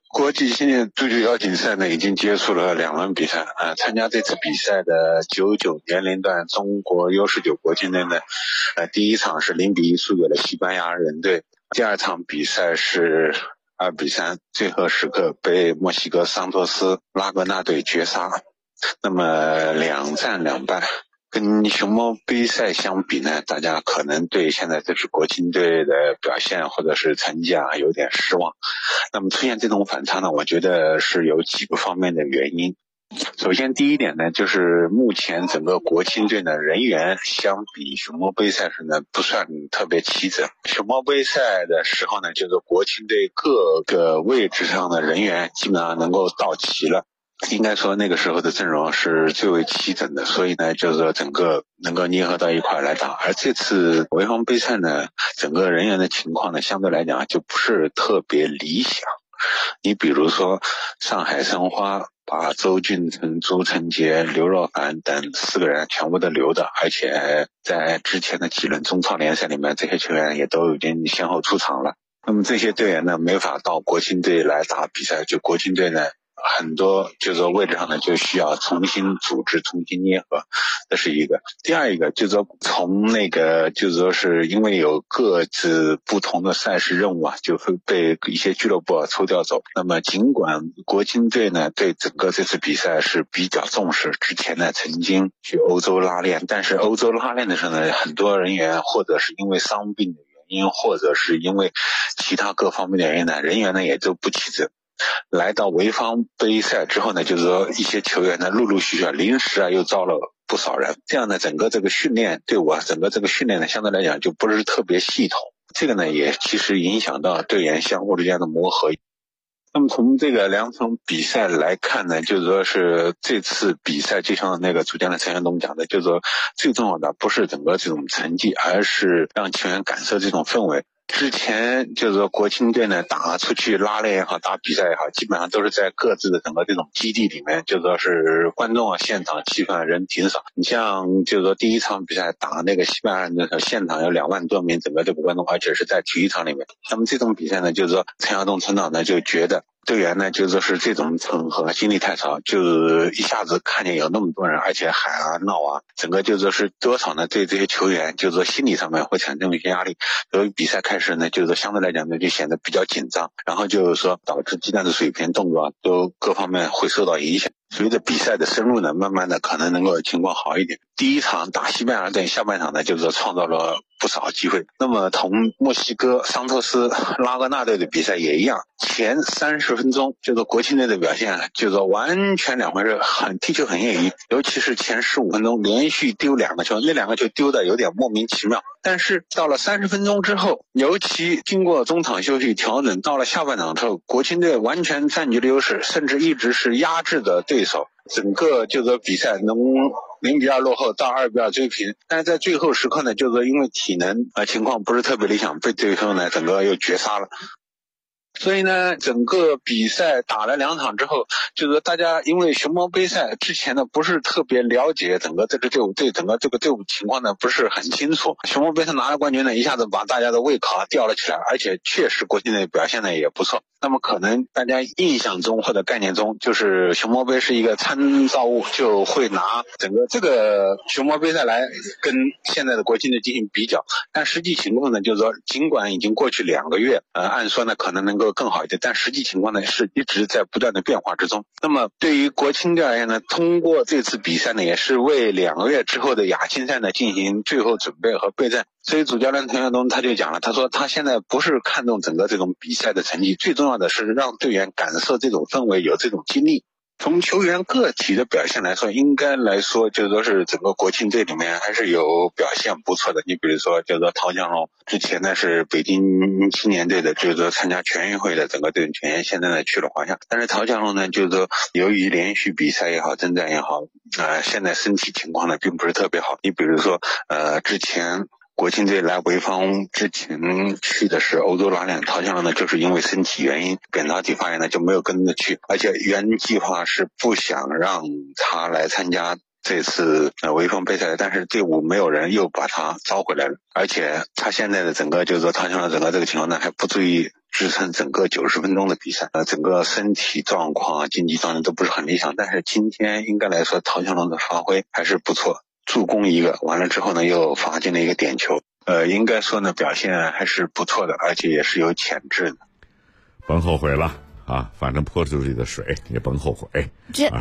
国际青年足球邀请赛呢，已经结束了2轮比赛。参加这次比赛的99年龄段中国 U19 国青队呢，第一场是0-1输给了西班牙人队，第二场比赛是2-3，最后时刻被墨西哥桑托斯拉格纳队绝杀。那么2战2败。跟熊猫杯赛相比呢，大家可能对现在这支国青队的表现或者是成绩有点失望。那么出现这种反差呢，我觉得是有几个方面的原因。首先第一点呢，就是目前整个国青队的人员相比熊猫杯赛时呢，不算特别齐整。熊猫杯赛的时候呢，就是国青队各个位置上的人员基本上能够到齐了。应该说那个时候的阵容是最为齐整的，所以呢，就是说整个能够捏合到一块来打。而这次潍坊杯赛呢，整个人员的情况呢，相对来讲就不是特别理想。你比如说上海申花把周俊成、朱晨杰、刘若凡等4个人全部都留的，而且在之前的几轮中超联赛里面，这些球员也都已经先后出场了。那么这些队员呢，没法到国青队来打比赛，就国青队呢很多就是说位置上呢就需要重新组织、重新捏合，这是一个。第二一个就是说从那个就是说是因为有各自不同的赛事任务就会被一些俱乐部抽调走。那么尽管国青队呢对整个这次比赛是比较重视，之前呢曾经去欧洲拉练，但是欧洲拉练的时候呢，很多人员或者是因为伤病的原因，或者是因为其他各方面的原因呢，人员呢也都不齐整。来到潍坊杯赛之后呢，就是说一些球员呢陆陆续续临时又招了不少人，这样呢整个这个训练队伍整个这个训练呢相对来讲就不是特别系统，这个呢也其实影响到队员相互之间的磨合。那么从这个2场比赛来看呢，就是说是这次比赛就像那个主教练陈彦东讲的，就是说最重要的不是整个这种成绩，而是让球员感受这种氛围。之前就是说国青队呢打出去拉练也好，打比赛也好，基本上都是在各自的整个这种基地里面，就是说是观众现场气氛人挺少。你像就是说第一场比赛打那个西班牙人的时候，现场有2万多名整个这个观众，而且是在体育场里面。那么这种比赛呢，就是说陈耀东陈导呢就觉得队员呢就是说是这种场合精力太少，就一下子看见有那么多人，而且喊闹整个就是说是多少呢对这些球员就是说心理上面会产生一些压力，所以比赛开始呢就是说相对来讲呢就显得比较紧张，然后就是说导致鸡蛋的水平动作都各方面会受到影响。随着比赛的深入呢，慢慢的可能能够情况好一点。第一场打西班牙队，下半场呢就是说创造了不少机会。那么同墨西哥桑托斯拉格纳队的比赛也一样，前30分钟就是国青队的表现就是说完全两回事，踢球很业余，尤其是前15分钟连续丢2个球，那2个球丢的有点莫名其妙。但是到了30分钟之后，尤其经过中场休息调整，到了下半场之后，国青队完全占据了优势，甚至一直是压制的对手，整个就是说比赛能0-2落后到2-2追平，但是在最后时刻呢，就是说因为体能情况不是特别理想，被最后呢整个又绝杀了。所以呢，整个比赛打了2场之后，就是大家因为熊猫杯赛之前呢不是特别了解整个这个队伍对整个这个队伍情况呢不是很清楚。熊猫杯赛拿了冠军呢，一下子把大家的胃口吊了起来，而且确实国青队表现呢也不错。那么可能大家印象中或者概念中，就是熊猫杯是一个参照物，就会拿整个这个熊猫杯赛来跟现在的国青队进行比较。但实际情况呢，就是说尽管已经过去2个月，按说呢可能能够更好一点，但实际情况呢是一直在不断的变化之中。那么对于国青队而言呢，通过这次比赛呢，也是为2个月之后的亚青赛呢进行最后准备和备战。所以主教练陈耀东他就讲了，他说他现在不是看重整个这种比赛的成绩，最重要的是让队员感受这种氛围，有这种经历。从球员个体的表现来说，应该来说就是说是整个国青队里面还是有表现不错的。你比如说就是说陶江龙之前呢是北京青年队的，就是说参加全运会的整个队成员，现在呢去了华夏。但是陶江龙呢就是说由于连续比赛也好，征战也好，现在身体情况呢并不是特别好。你比如说之前国青队来潍坊之前去的是欧洲拉练，陶江龙呢就是因为身体原因扁桃体发炎呢就没有跟着去，而且原计划是不想让他来参加这次潍坊杯赛，但是队伍没有人又把他招回来了，而且他现在的整个就是说陶江龙整个这个情况呢还不至于支撑整个90分钟的比赛。整个身体状况、竞技状态都不是很理想，但是今天应该来说陶强龙的发挥还是不错，助攻一个，完了之后呢又罚进了一个点球。应该说呢表现还是不错的，而且也是有潜质的。 甭后悔了啊，反正泼出去的水也甭后悔。 这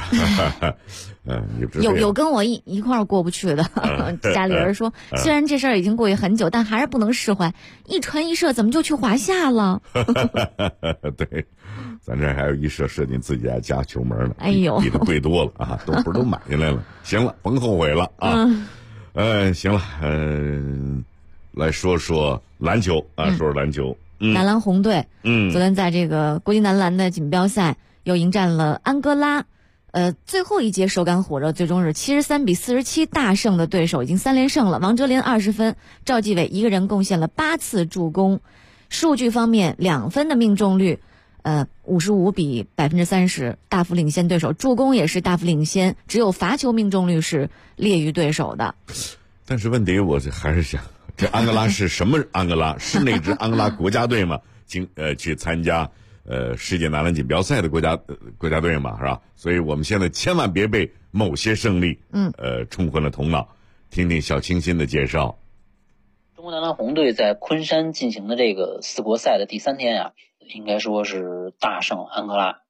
有跟我一块儿过不去的家里人说，虽然这事儿已经过去很久，但还是不能释怀。一传一射，怎么就去华夏了？ 对，咱这还有一射射进自己家球门了， 哎呦， 比他贵多了啊，不是都买进来了。行了，甭后悔了啊。行了，来说说篮球啊，说说篮球。 男篮红队，昨天在这个国际男篮的锦标赛又迎战了安哥拉，最后一节手感火热，最终是73-47大胜的对手，已经3连胜了。王哲林20分，赵继伟一个人贡献了8次助攻。数据方面，2分的命中率，55比30%，大幅领先对手。助攻也是大幅领先，只有罚球命中率是劣于对手的。 但是问题我还是想，这安哥拉是什么安哥拉？是那支安哥拉国家队吗？去参加世界男篮锦标赛的国家队嘛，是吧？所以我们现在千万别被某些胜利冲昏了头脑。听听小清新的介绍。 中国男篮红队在昆山进行的这个4国赛的第3天啊，应该说是大胜安哥拉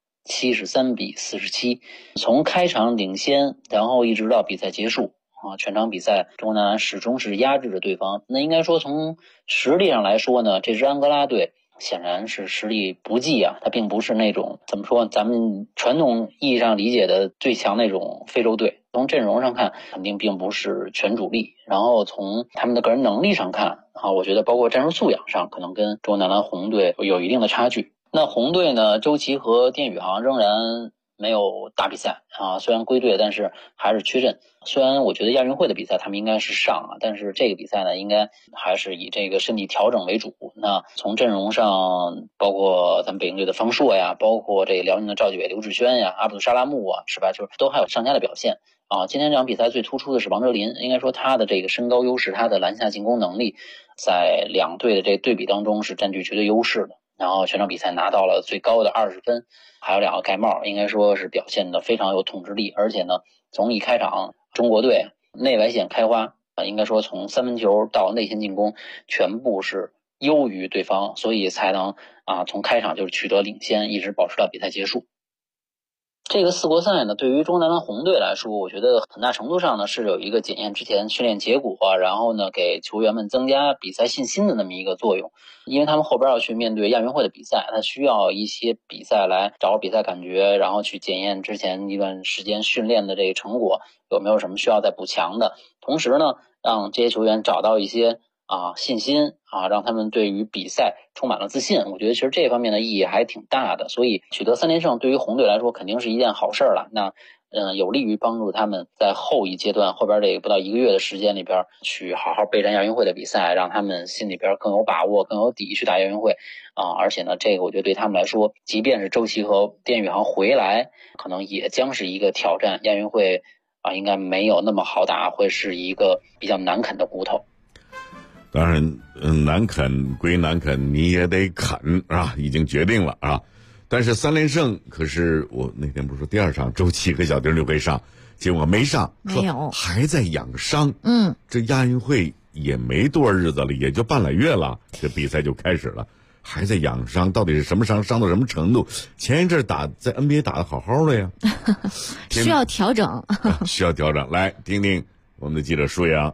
73比47，从开场领先，然后一直到比赛结束全场比赛中国男篮始终是压制着对方。那应该说从实力上来说呢，这支安哥拉队显然是实力不济啊，它并不是那种怎么说咱们传统意义上理解的最强那种非洲队。从阵容上看肯定并不是全主力，然后从他们的个人能力上看我觉得包括战术素养上可能跟中国男篮红队有一定的差距。那红队呢，周琦和丁宇航仍然没有打比赛虽然归队但是还是缺阵。虽然我觉得亚运会的比赛他们应该是上但是这个比赛呢应该还是以这个身体调整为主。那从阵容上包括咱们北京队的方硕呀，包括这个辽宁的赵继伟、刘志轩呀、阿卜杜沙拉木是吧，就是都还有上佳的表现今天这场比赛最突出的是王哲林，应该说他的这个身高优势，他的篮下进攻能力在两队的这对比当中是占据绝对优势的。然后全场比赛拿到了最高的20分，还有2个盖帽，应该说是表现的非常有统治力。而且呢，从一开场中国队内外线开花应该说从3分球到内线进攻全部是优于对方，所以才能从开场就是取得领先，一直保持到比赛结束。这个4国赛呢，对于中国男篮红队来说，我觉得很大程度上呢是有一个检验之前训练结果然后呢给球员们增加比赛信心的那么一个作用。因为他们后边要去面对亚运会的比赛，他需要一些比赛来找比赛感觉，然后去检验之前一段时间训练的这个成果有没有什么需要再补强的。同时呢，让这些球员找到一些信心让他们对于比赛充满了自信。我觉得其实这方面的意义还挺大的，所以取得3连胜对于红队来说肯定是一件好事了。那有利于帮助他们在后一阶段后边这个不到1个月的时间里边去好好备战亚运会的比赛，让他们心里边更有把握、更有底去打亚运会而且呢，这个我觉得对他们来说，即便是周琦和丁宇航回来，可能也将是一个挑战。亚运会应该没有那么好打，会是一个比较难啃的骨头。 当然难啃归难啃，你也得啃已经决定了但是3连胜，可是我那天不是说第2场周琦和小丁就会上，结果没上， 没有， 还在养伤。这亚运会也没多少日子了，也就半来月了，这比赛就开始了，还在养伤，到底是什么伤，伤到什么程度？前一阵在 NBA 打得好好的呀， 需要调整， 需要调整。来听听我们的记者舒阳。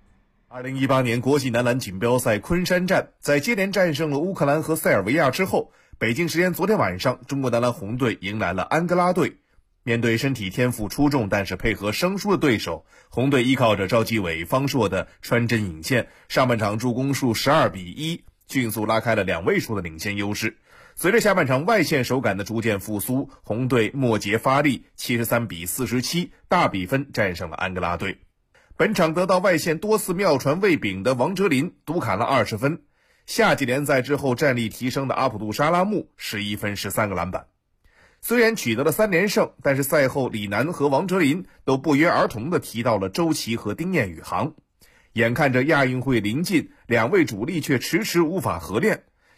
2018年国际男篮锦标赛昆山站，在接连战胜了乌克兰和塞尔维亚之后，北京时间昨天晚上，中国男篮红队迎来了安哥拉队。面对身体天赋出众但是配合生疏的对手，红队依靠着赵继伟、方硕的穿针引线，上半场助攻数12比1，迅速拉开了2位数的领先优势。随着下半场外线手感的逐渐复苏，红队末节发力，73比47大比分战胜了安哥拉队。本场得到外线多次妙传喂饼的王哲林独砍了20分，夏季联赛之后战力提升的阿卜杜沙拉木11分13个篮板。虽然取得了3连胜，但是赛后李楠和王哲林都不约而同地提到了周琦和丁彦雨航。眼看着亚运会临近，2位主力却迟迟无法合练，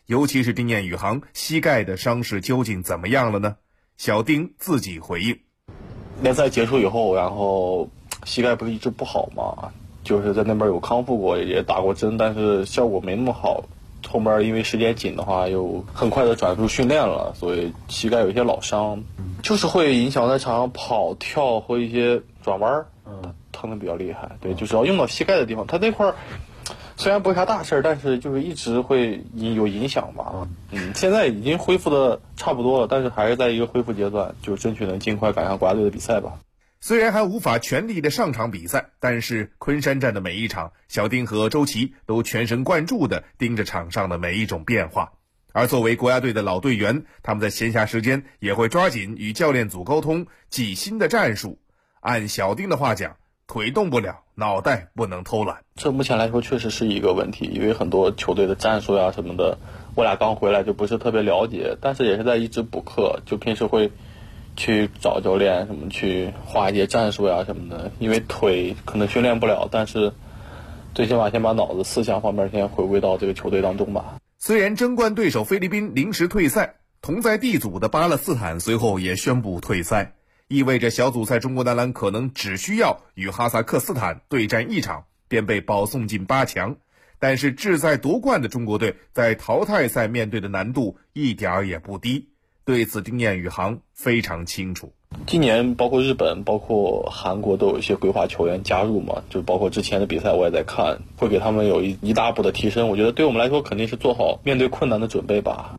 尤其是丁彦雨航膝盖的伤势究竟怎么样了呢？小丁自己回应： 联赛结束以后，然后膝盖不是一直不好嘛，就是在那边有康复过，也打过针，但是效果没那么好。后面因为时间紧的话，又很快的转入训练了，所以膝盖有一些老伤，就是会影响在场上跑跳和一些转弯，疼的比较厉害。对，就是要用到膝盖的地方，他那块虽然不是啥大事，但是就是一直会有影响吧。现在已经恢复的差不多了，但是还是在一个恢复阶段，就争取能尽快赶上国家队的比赛吧。 虽然还无法全力的上场比赛，但是昆山站的每一场，小丁和周琦都全神贯注地盯着场上的每一种变化。而作为国家队的老队员，他们在闲暇时间也会抓紧与教练组沟通，记新的战术。按小丁的话讲，腿动不了，脑袋不能偷懒。 这目前来说确实是一个问题，因为很多球队的战术呀什么的，我俩刚回来就不是特别了解，但是也是在一直补课，就平时会去找教练什么去画一些战术呀什么的，因为腿可能训练不了，但是最起码先把脑子思想方面先回归到这个球队当中吧。 虽然争冠对手菲律宾临时退赛，同在 D 组的巴勒斯坦随后也宣布退赛，意味着小组赛中国男篮可能只需要与哈萨克斯坦对战一场便被保送进8强。但是志在夺冠的中国队在淘汰赛面对的难度一点也不低，对此丁彦雨航非常清楚。 今年包括日本包括韩国都有一些规划球员加入嘛，就包括之前的比赛我也在看，会给他们有一大步的提升，我觉得对我们来说肯定是做好面对困难的准备吧。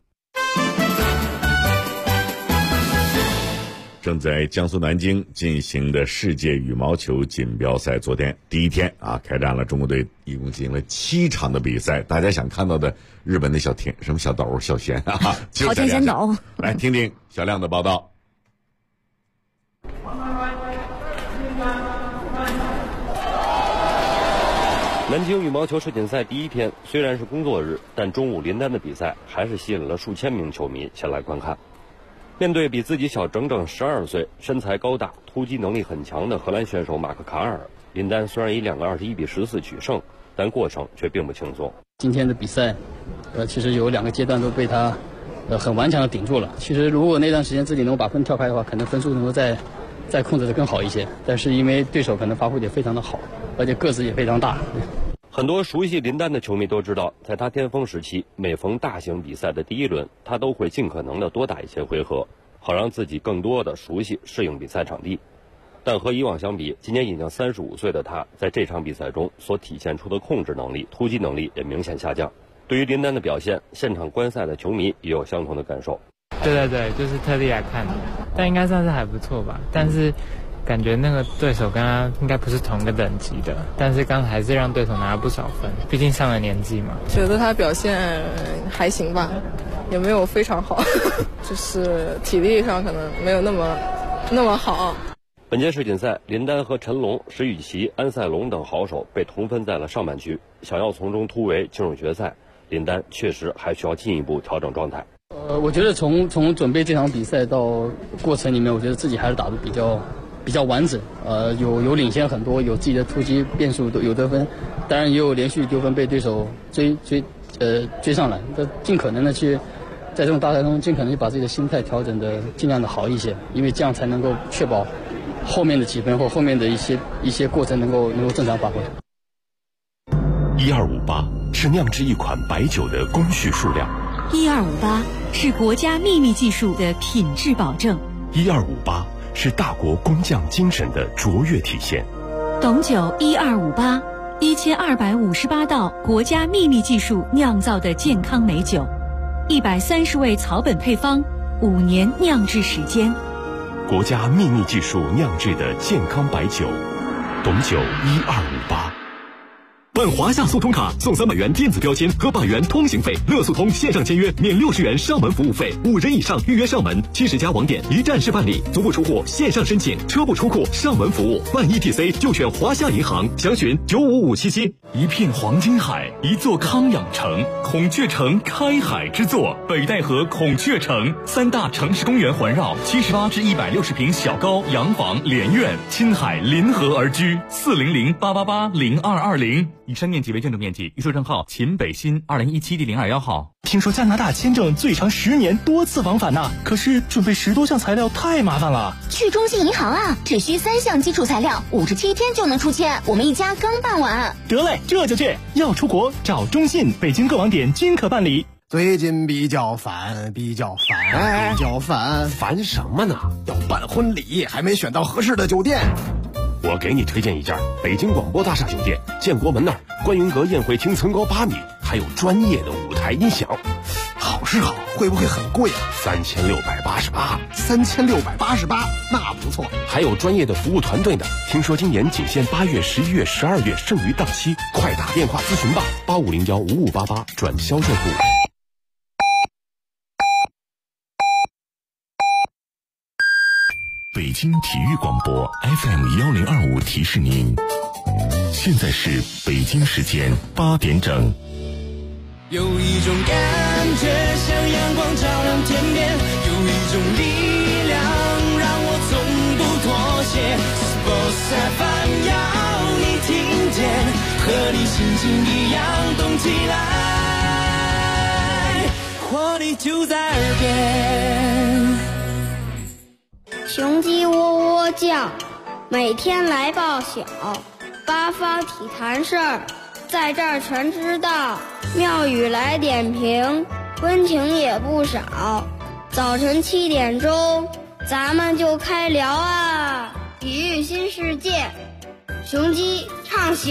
正在江苏南京进行的世界羽毛球锦标赛，昨天第一天开战了，中国队一共进行了7场的比赛。大家想看到的日本的小斗小贤朝天先斗， 来听听小亮的报道。 南京羽毛球世锦赛第一天虽然是工作日，但中午林丹的比赛还是吸引了数千名球迷前来观看。面对比自己小整整12岁、身材高大、突击能力很强的荷兰选手马克卡尔，林丹虽然以2个21比14取胜，但过程却并不轻松。 今天的比赛，其实有2个阶段都被他很顽强的顶住了。其实如果那段时间自己能把分跳开的话，可能分数能够再控制得更好一些。但是因为对手可能发挥得非常的好，而且个子也非常大。 很多熟悉林丹的球迷都知道，在他巅峰时期，每逢大型比赛的第一轮，他都会尽可能的多打一些回合，好让自己更多的熟悉适应比赛场地。但和以往相比，今年已经35岁的他，在这场比赛中所体现出的控制能力、突击能力也明显下降。对于林丹的表现，现场观赛的球迷也有相同的感受。 对，就是特地来看的，但应该算是还不错吧。但是感觉那个对手跟他应该不是同个等级的，但是刚才还是让对手拿了不少分，毕竟上了年纪嘛。 觉得他表现还行吧，也没有非常好，就是体力上可能没有那么好。 本届世锦赛，林丹和陈龙、石宇奇、安赛龙等好手被同分在了上半区，想要从中突围进入决赛，林丹确实还需要进一步调整状态。 我觉得从准备这场比赛到过程里面，我觉得自己还是打得比较完整，有领先很多，有自己的突击变数，有得分，当然也有连续丢分被对手追上来，尽可能的去在这种大赛中尽可能去把自己的心态调整的尽量的好一些，因为这样才能够确保后面的几分或后面的一些过程能够正常发挥。 1258是酿制一款白酒的工序数量 ，1258是国家秘密技术的品质保证 ，1258是大国工匠精神的卓越体现。 董酒1258，1258道国家秘密技术酿造的健康美酒，130味草本配方，5年酿制时间。 国家秘密技术酿制的健康白酒，董酒1258。办华夏速通卡送300元电子标签和100元通行费，乐速通线上签约免60元上门服务费，5人以上预约上门，70家网点一站式办理，足不出户线上申请，车不出库上门服务，办 ETC 就选华夏银行，详询95577。 一片黄金海，一座康养城，孔雀城开海之作，北戴河孔雀城，3大城市公园环绕，78至160平小高洋房连院，亲海临河而居，400-888-0220。以上面积为建筑面积，预售证号秦北新2017第021号。 听说加拿大签证最长10年多次往返呢，可是准备10多项材料太麻烦了。 去中信银行啊，只需3项基础材料，57天就能出签，我们一家刚办完。 得嘞，这就去。要出国找中信，北京各网点均可办理。 最近比较烦， 烦什么呢？ 要办婚礼，还没选到合适的酒店。 我给你推荐一家北京广播大厦酒店，建国门那儿，观云阁宴会厅层高8米，还有专业的舞台音响。 好是好，会不会很贵啊 ？3688。 3688，那不错。 还有专业的服务团队呢。听说今年仅限8月、11月、12月，剩余档期，快打电话咨询吧，85015588转销售部。 北京体育广播 FM1025提示您，现在是北京时间8点整。 有一种感觉像阳光照亮天边，有一种力量让我从不妥协。Sports FM 要你听见，和你心情一样动起来，活力就在耳边。 雄鸡喔喔叫，每天来报晓，八方体坛事儿，在这儿全知道。庙宇来点评，温情也不少。早晨7点钟，咱们就开聊啊！体育新世界，雄鸡唱晓。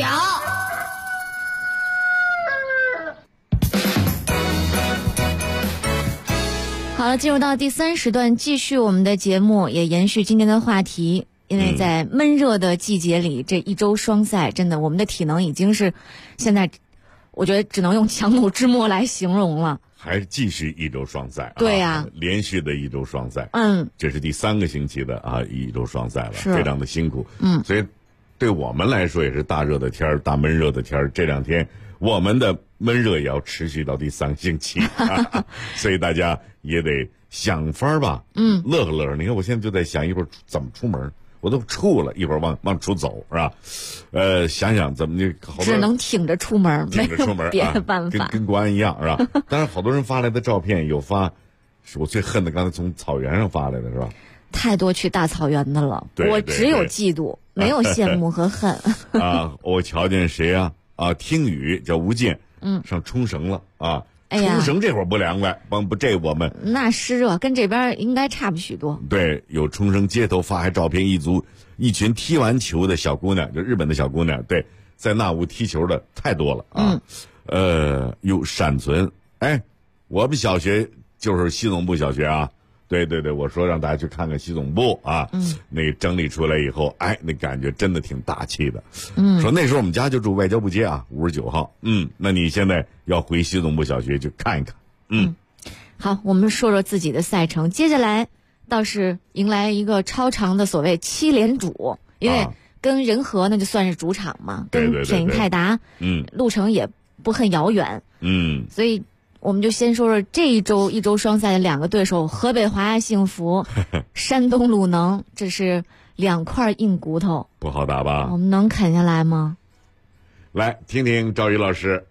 好了，进入到第3时段，继续我们的节目，也延续今天的话题。因为在闷热的季节里，这一周双赛，真的我们的体能已经是现在我觉得只能用强弩之末来形容了。 还继续一周双赛， 对呀， 连续的一周双赛，这是第3个星期的一周双赛了，非常的辛苦，所以对我们来说也是大热的天儿，大闷热的天儿，这2天我们的闷热也要持续到第3个星期，所以大家也得想法吧，乐呵乐呵。你看我现在就在想一会儿怎么出门。我都怵了，一会儿往出走是吧？想想怎么就好多只能挺着出门， 挺着出门， 别的办法， 跟国安一样是吧？当然，好多人发来的照片有发，是我最恨的，刚才从草原上发来的是吧？ 太多去大草原的了，我只有嫉妒，没有羡慕和恨。 我瞧见谁啊？听雨叫吴健，上冲绳了啊。冲绳这会儿不凉快，这我们那湿热跟这边应该差不许多。 对，有冲绳街头发还照片，一群踢完球的小姑娘，就日本的小姑娘，对，在那屋踢球的太多了啊。有闪存，我们小学就是西总部小学啊。对，我说让大家去看看西总部啊，那个整理出来以后，那感觉真的挺大气的。说那时候我们家就住外交部街啊，59号。那你现在要回西总部小学去看一看。 好，我们说说自己的赛程，接下来倒是迎来一个超长的所谓7连主，因为跟仁和那就算是主场嘛，跟铁银泰达，路程也不很遥远，所以。我们就先说说这一周双赛的2个对手，河北华夏幸福、山东鲁能，这是2块硬骨头， 不好打吧？ 我们能啃下来吗？ 来听听赵宇老师。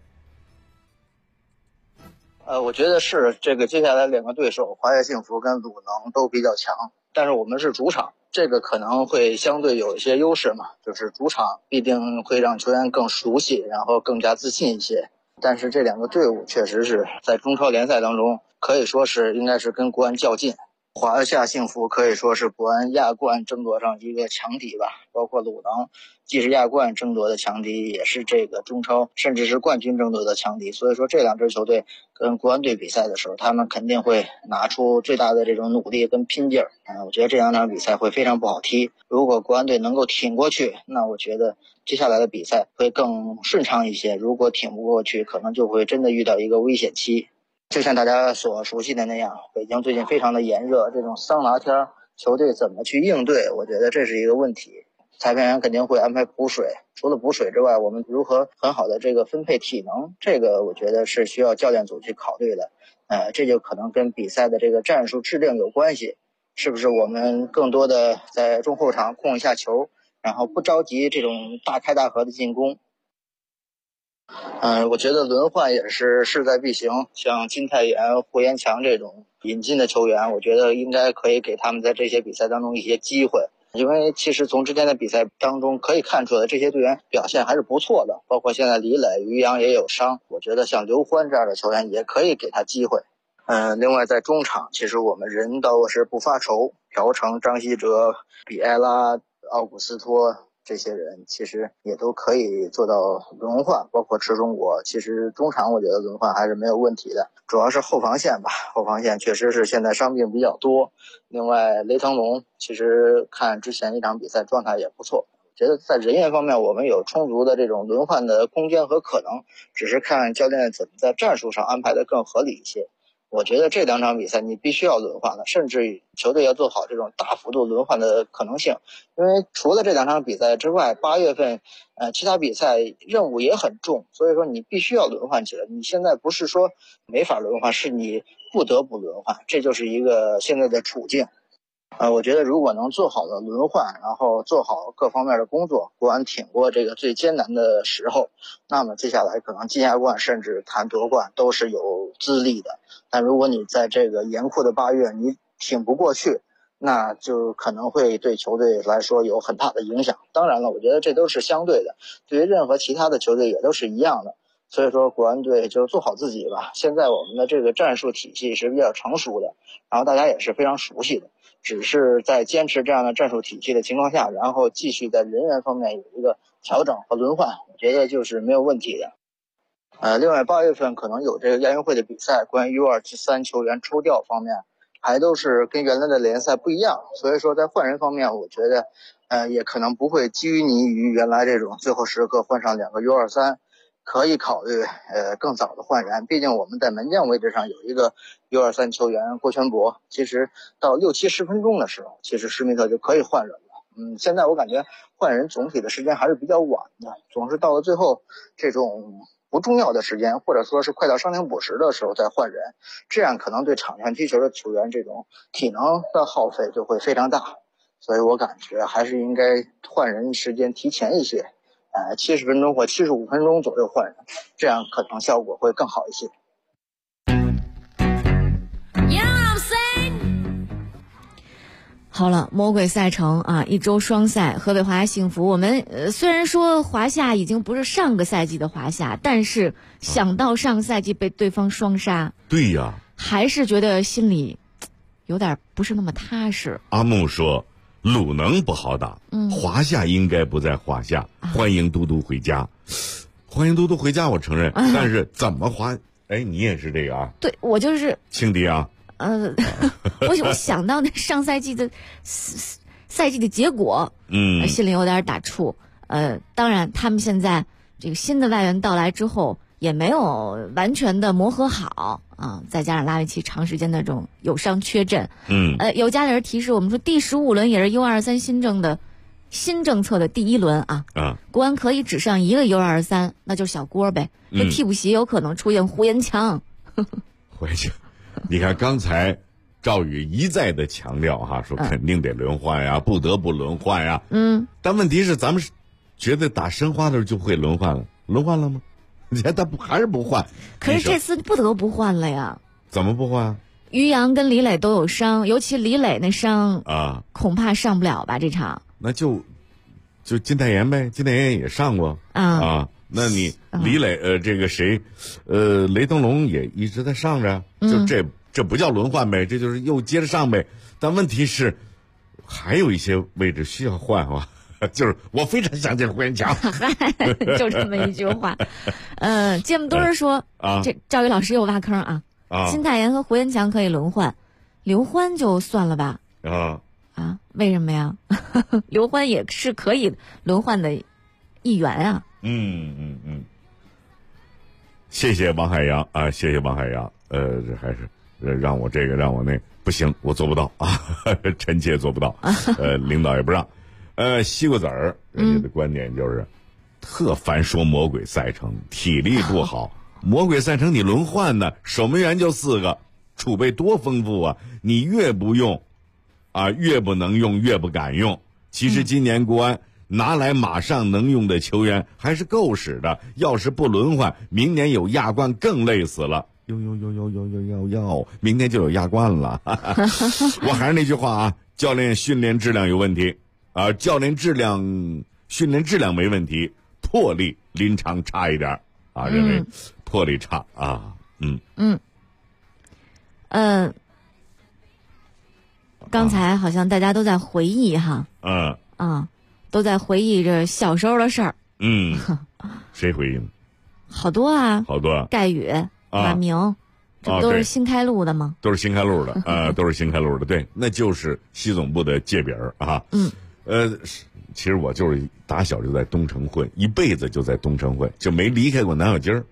我觉得是这个接下来2个对手，华夏幸福跟鲁能都比较强，但是我们是主场，这个可能会相对有一些优势嘛，就是主场必定会让球员更熟悉，然后更加自信一些。但是这2个队伍确实是在中超联赛当中可以说是应该是跟国安较劲。华夏幸福可以说是国安亚冠争夺上一个强敌吧，包括鲁能既是亚冠争夺的强敌，也是这个中超甚至是冠军争夺的强敌。所以说这2支球队跟国安队比赛的时候，他们肯定会拿出最大的这种努力跟拼劲儿。我觉得这2场比赛会非常不好踢。如果国安队能够挺过去，那我觉得接下来的比赛会更顺畅一些。如果挺不过去，可能就会真的遇到一个危险期。就像大家所熟悉的那样，北京最近非常的炎热，这种桑拿天球队怎么去应对，我觉得这是一个问题。 裁判员肯定会安排补水，除了补水之外，我们如何很好的这个分配体能，这个我觉得是需要教练组去考虑的。这就可能跟比赛的这个战术制定有关系，是不是我们更多的在中后场控一下球，然后不着急这种大开大合的进攻。我觉得轮换也是势在必行，像金泰妍、胡延强这种引进的球员，我觉得应该可以给他们在这些比赛当中一些机会。因为其实从之前的比赛当中可以看出来，这些队员表现还是不错的，包括现在李磊、于洋也有伤，我觉得像刘欢这样的球员也可以给他机会。另外在中场，其实我们人倒是不发愁，朴成、张稀哲、比埃拉、奥古斯托这些人其实也都可以做到轮换，包括池中国，其实中场我觉得轮换还是没有问题的，主要是后防线吧，后防线确实是现在伤病比较多。另外雷腾龙其实看之前一场比赛状态也不错，觉得在人员方面我们有充足的这种轮换的空间和可能，只是看教练怎么在战术上安排的更合理一些。我觉得这2场比赛你必须要轮换了，甚至球队要做好这种大幅度轮换的可能性，因为除了这2场比赛之外，8月份其他比赛任务也很重，所以说你必须要轮换起来。你现在不是说没法轮换，是你不得不轮换，这就是一个现在的处境。我觉得如果能做好了轮换，然后做好各方面的工作，国安挺过这个最艰难的时候，那么接下来可能金亚冠甚至谈夺冠都是有资历的。但如果你在这个严酷的8月你挺不过去，那就可能会对球队来说有很大的影响。当然了，我觉得这都是相对的，对于任何其他的球队也都是一样的。所以说国安队就做好自己吧。现在我们的这个战术体系是比较成熟的，然后大家也是非常熟悉的，只是在坚持这样的战术体系的情况下，然后继续在人员方面有一个调整和轮换，我觉得就是没有问题的。另外8月份可能有这个亚运会的比赛，关于 U23 球员抽调方面还都是跟原来的联赛不一样，所以说在换人方面我觉得也可能不会拘泥于原来这种最后时刻换上2个 U23， 可以考虑更早的换人。毕竟我们在门将位置上有一个 U23 球员郭全博，其实到6-7-10分钟的时候，其实施密特就可以换人了。现在我感觉换人总体的时间还是比较晚的，总是到了最后这种不重要的时间，或者说是快到伤停补时的时候再换人，这样可能对场上踢球的球员这种体能的耗费就会非常大。所以我感觉还是应该换人时间提前一些，70分钟或75分钟左右换人，这样可能效果会更好一些。 好了，魔鬼赛程啊，1周双赛，河北华夏幸福。我们虽然说华夏已经不是上个赛季的华夏，但是想到上个赛季被对方双杀， 对呀， 还是觉得心里有点不是那么踏实。 阿木说鲁能不好打，华夏应该不在华夏，欢迎嘟嘟回家。欢迎嘟嘟回家我承认，但是怎么你也是这个啊？ 对，我就是轻敌啊。 我想到那上赛季的赛季的结果，心里有点打怵。当然他们现在这个新的外援到来之后，也没有完全的磨合好啊，再加上拉维奇长时间的这种有伤缺阵，有家里人提示我们说，第15轮也是 U23 新政策的第1轮啊，国安可以只上1个 U23， 那就是小郭呗。这替补席有可能出现胡延强。 胡延强。你看刚才赵宇一再的强调哈，说肯定得轮换呀，不得不轮换呀。但问题是咱们觉得打申花的时候就会轮换了，轮换了吗？他还是不换。 可是这次不得不换了呀。 怎么不换？ 于洋跟李磊都有伤，尤其李磊那伤恐怕上不了吧这场。 那就金泰妍呗，金泰妍也上过那你李磊这个谁雷腾龙也一直在上着，就这不叫轮换呗，这就是又接着上呗。但问题是还有一些位置需要换就是我非常想见胡延强。 就这么一句话。节目多人说这赵宇老师又挖坑啊。金泰妍和胡延强可以轮换，刘欢就算了吧。为什么呀？刘欢也是可以轮换的一员啊。 谢谢王海洋啊，谢谢王海洋。这还是让我那不行，我做不到啊，臣妾做不到。领导也不让。 西瓜子儿，人家的观点就是特烦说魔鬼赛程，体力不好。魔鬼赛程你轮换呢，守门员就4个，储备多丰富啊！你越不用，越不能用，越不敢用。其实今年国安拿来马上能用的球员还是够使的，要是不轮换，明年有亚冠更累死了。明天就有亚冠了。我还是那句话啊，教练训练质量有问题教练训练质量没问题，魄力临场差一点认为魄力差刚才好像大家都在回忆哈，都在回忆着小时候的事儿。 谁回忆呢？ 好多啊，盖宇、马明，这不都是新开路的吗？ 都是新开路的都是新开路的。对，那就是西总部的界饼啊。其实我就是打小就在东城混，一辈子就在东城混，就没离开过南小街儿。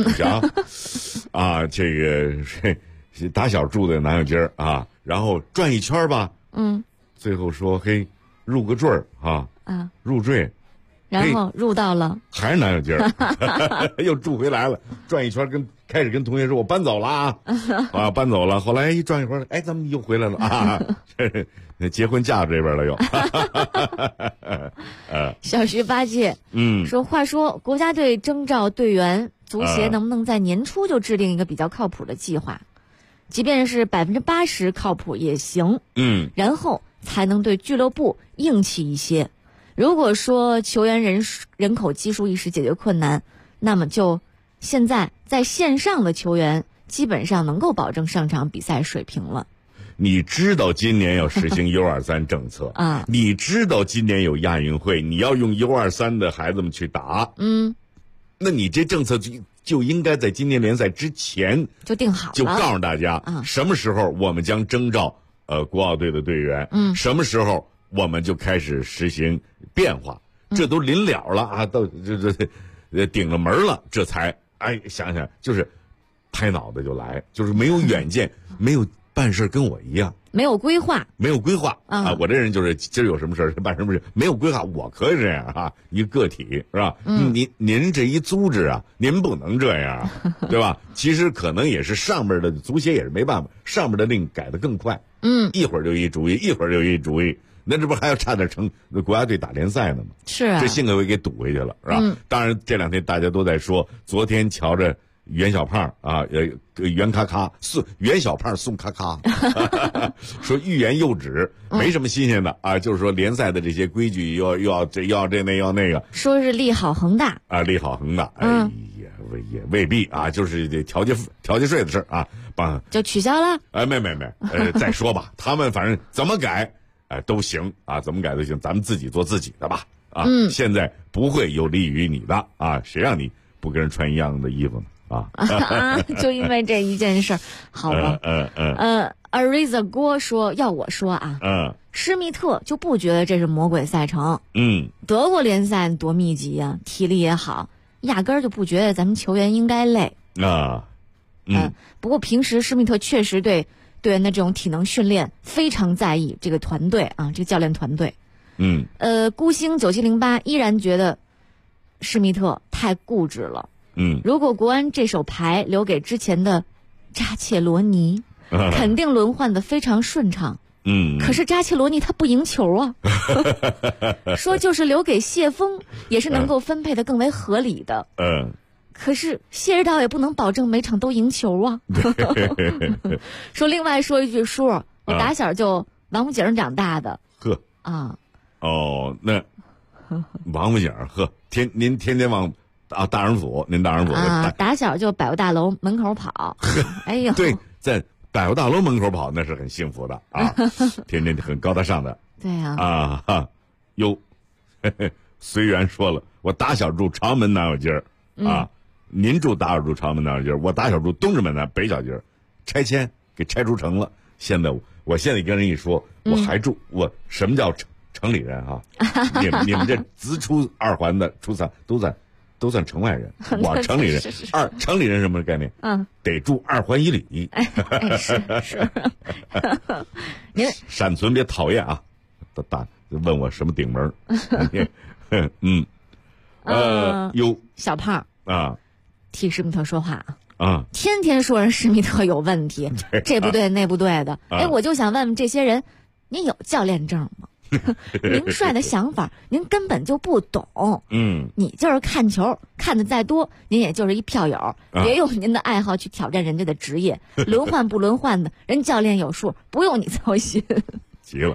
这个打小住在南小街儿然后转一圈吧。最后说嘿，入个坠儿入赘。 然后入到了， 还是南小街儿，又住回来了，转一圈，开始跟同学说我搬走了搬走了。后来一转一会儿，咱们又回来了结婚嫁这边了又。 小徐八戒，说话说国家队征召队员，足协能不能在年初就制定一个比较靠谱的计划，即便是80%靠谱也行，然后才能对俱乐部硬气一些。如果说球员人口基数一时解决困难，那么就现在在线上的球员基本上能够保证上场比赛水平了。 你知道今年要实行 U23 政策你知道今年有亚运会，你要用 U23 的孩子们去打，那你这政策就应该在今年联赛之前就定好了， 就告诉大家什么时候我们将征召国奥队的队员，什么时候我们就开始实行变化，这都临了了都这顶了门了，这才想想就是拍脑袋就来，就是没有远见，没有办事跟我一样， 没有规划我这人就是今儿有什么事儿办什么事，没有规划，我可以这样一个体是吧？您这一组织您不能这样对吧？其实可能也是上面的足协也是没办法，上面的令改得更快，一会儿就一主意，一会儿就一主意。那这不还要差点成国家队打联赛呢吗？ 是这幸亏给堵回去了，是吧？当然这2天大家都在说，昨天瞧着袁小胖袁咔咔袁小胖送咔咔说欲言又止，没什么新鲜的就是说联赛的这些规矩又要这那要那个， 说是利好恒大利好恒大，也未必就是这调节税的事就取消了没再说吧，他们反正怎么改都行怎么改都行，咱们自己做自己的吧现在不会有利于你的谁让你不跟人穿一样的衣服呢就因为这一件事儿，好吧Ariza 郭说要我说施密特就不觉得这是魔鬼赛程，德国联赛多密集体力也好，压根儿就不觉得咱们球员应该累不过平时施密特确实对队员的这种体能训练非常在意，这个团队这个教练团队孤星9708依然觉得施密特太固执了，如果国安这手牌留给之前的扎切罗尼肯定轮换的非常顺畅，可是扎切罗尼他不赢球说就是留给谢峰也是能够分配的更为合理的，可是谢指导也不能保证每场都赢球说另外说一句，叔我打小就王府井长大的那王府井您天天往大人府，您大人府打小就百货大楼门口跑对，在百货大楼门口跑那是很幸福的天天很高大上的， 对随缘说了，我打小住长门南小街您打小住长门南小街，我打小住东直门南北小街，拆迁给拆除城了，我现在跟人一说我还住我什么叫城里人你们这直出2环的出3都算城外人，我城里人城里人什么概念得住2环1里是您闪存别讨厌问我什么顶门？ 小胖啊， 替施密特说话啊， 天天说人施密特有问题，这不对那不对的。哎，我就想问问这些人，您有教练证吗？您帅的想法，您根本就不懂。你就是看球看的再多，您也就是一票友，别用您的爱好去挑战人家的职业，轮换不轮换的，人教练有数，不用你操心。 急了。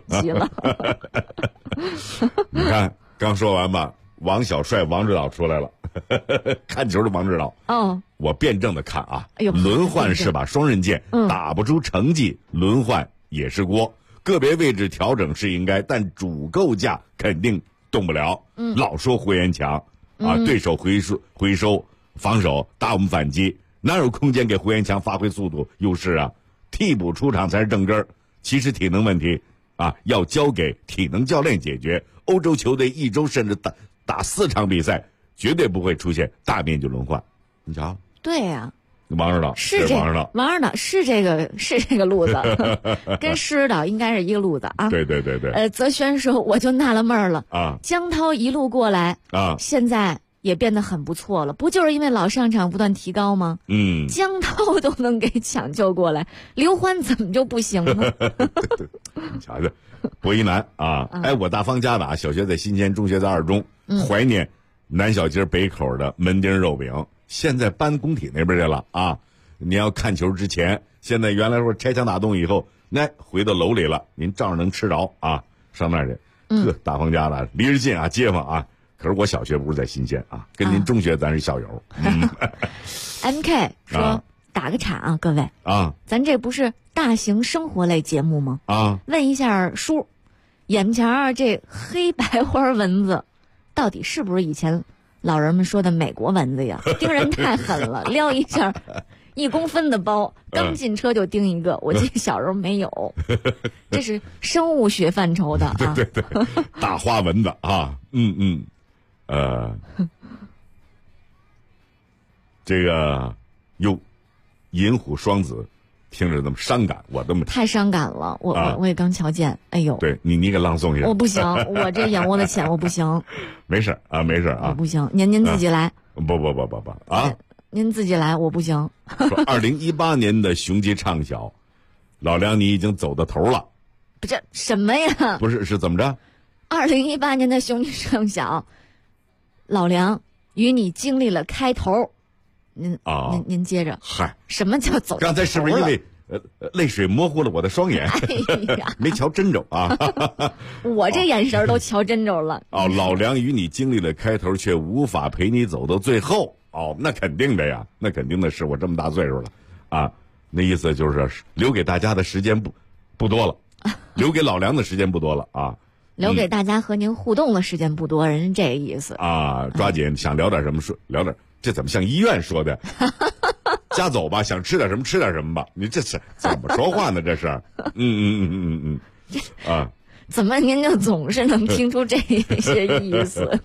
你看，刚说完吧，王小帅王指导出来了，看球的王指导。我辩证的看啊，轮换是把双刃剑，打不出成绩，轮换也是锅。个别位置调整是应该，但主构架肯定动不了。老说胡延强啊，对手回收防守打我们反击，哪有空间给胡延强发挥速度优势啊？替补出场才是正根儿。其实体能问题啊，要交给体能教练解决。欧洲球队一周甚至打4场比赛，绝对不会出现大面积轮换。你瞧， 对呀。 王指导是这个，王指导是这个路子，跟施指导应该是一个路子啊。 对。 泽轩说，我就纳了闷了啊， 江涛一路过来啊， 现在也变得很不错了，不就是因为老上场不断提高吗？江涛都能给抢救过来，刘欢怎么就不行呢？ 你瞧瞧，博一男啊，哎，我大方家的啊，小学在新鲜，中学在二中，怀念南小街北口的门钉肉饼。现在搬工体那边去了啊！你要看球之前，现在原来说拆墙打洞以后，那回到楼里了，您照样能吃着啊！上那儿去，大方家的，离着近啊，街坊啊。可是我小学不是在新鲜啊，跟您中学咱是校友。 MK 说打个岔啊，各位啊， 咱这不是大型生活类节目吗？ 啊， 问一下叔，眼前这黑白花蚊子，到底是不是以前老人们说的美国蚊子呀？叮人太狠了，撩一下1公分的包，刚进车就叮一个。我记得小时候没有，这是生物学范畴的啊。 对，大花蚊子啊，这个银虎双子，听着那么伤感，我这么太伤感了。我也刚瞧见，哎呦， 对你给朗诵一下。 我不行，我这眼窝子浅，我不行。 没事啊， 我不行，您自己来。 不啊！ 您自己来，我不行。 说2018年的雄鸡畅晓，老梁你已经走到头了。 不是什么呀？ 不是，是怎么着 ？2018年的雄鸡畅晓，老梁与你经历了开头。您接着。 嗨， 什么叫走？ 刚才是不是因为泪水模糊了我的双眼？ 哎呀， 没瞧真着啊！ 我这眼神都瞧真着了。 老梁与你经历了开头，却无法陪你走到最后。那肯定的呀，那肯定的是我这么大岁数了啊。那意思就是留给大家的时间不多了，留给老梁的时间不多了啊。 留给大家和您互动的时间不多，人家这个意思啊。抓紧想聊点什么说聊点，这怎么像医院说的？家走吧，想吃点什么吃点什么吧。你这是怎么说话呢？这是，啊， 怎么您就总是能听出这些意思？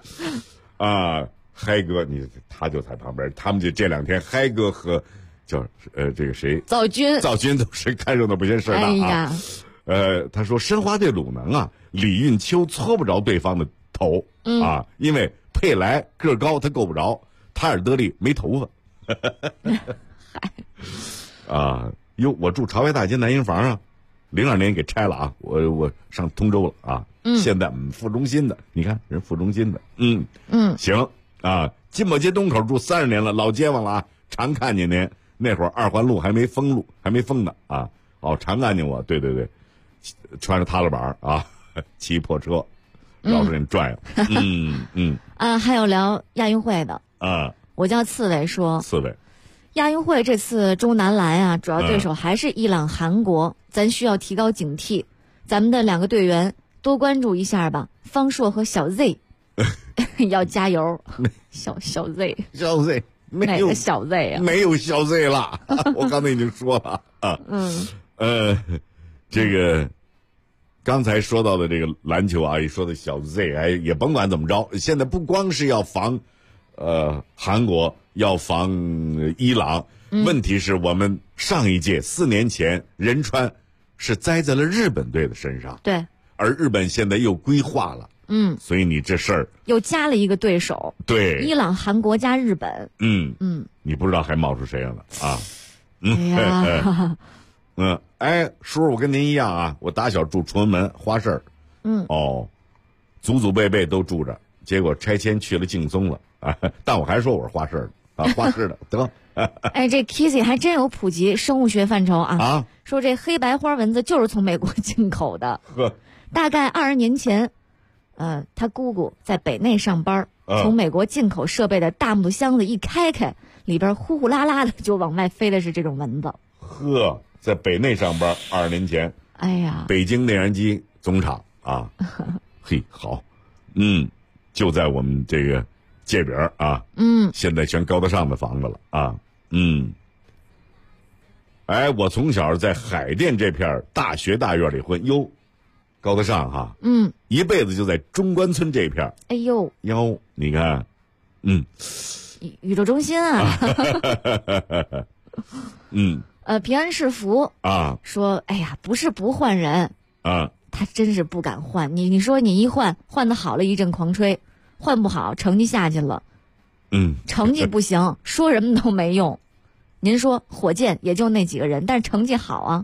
嗨哥，他就在旁边，他们这2天，嗨哥和叫这个谁赵军都是看热闹不嫌事大啊。 哎呀， 他说申花队鲁能啊，李运秋搓不着对方的头啊，因为佩莱个高他够不着，塔尔德利没头发。我住朝外大街南营房啊，02年给拆了啊，我上通州了啊。现在副中心的，你看人副中心的，行啊，金宝街东口住30年了，老街坊了啊，常看见您。那会儿2环路还没封呢啊。常看见我，对，穿着踏拉板啊，骑破车，老是给你转悠。 还有聊亚运会的啊。 我叫刺猬说， 刺猬， 亚运会这次中男篮啊，主要对手还是伊朗、韩国，咱需要提高警惕，咱们的2个队员多关注一下吧，方硕和小 Z 要加油。小 Z 没有小 Z 啊， 没有小 Z 了。我刚才已经说了啊。这个刚才说到的这个篮球啊，一说的小 Z， 也甭管怎么着，现在不光是要防韩国，要防伊朗，问题是我们上一届4年前仁川是栽在了日本队的身上。 对， 而日本现在又规划了，所以你这事儿又加了一个对手， 对， 伊朗、韩国加日本， 你不知道还冒出谁来了啊？ 哎呀， 叔，我跟您一样啊，我打小住崇文门花市，祖祖辈辈都住着，结果拆迁去了劲松了啊，但我还说我是花市的啊，花市的得。 哎，这 Kissy 还真有普及生物学范畴啊！说这黑白花蚊子就是从美国进口的。大概20年前，他姑姑在北内上班，从美国进口设备的大木箱子一开，里边呼呼啦啦的就往外飞的是这种蚊子。 在北内上班20年前， 哎呀， 北京内燃机总厂啊，嘿，好，就在我们这个界边啊，现在全高大上的房子了啊。我从小在海淀这片大学大院里混，哟，高大上哈，一辈子就在中关村这片。 哎呦， 你看， 宇宙中心啊，平安是福啊，说，哎呀，不是不换人啊，他真是不敢换。你说你一换的好了，一阵狂吹；换不好，成绩下去了。成绩不行，说什么都没用。您说火箭也就那几个人，但是成绩好啊。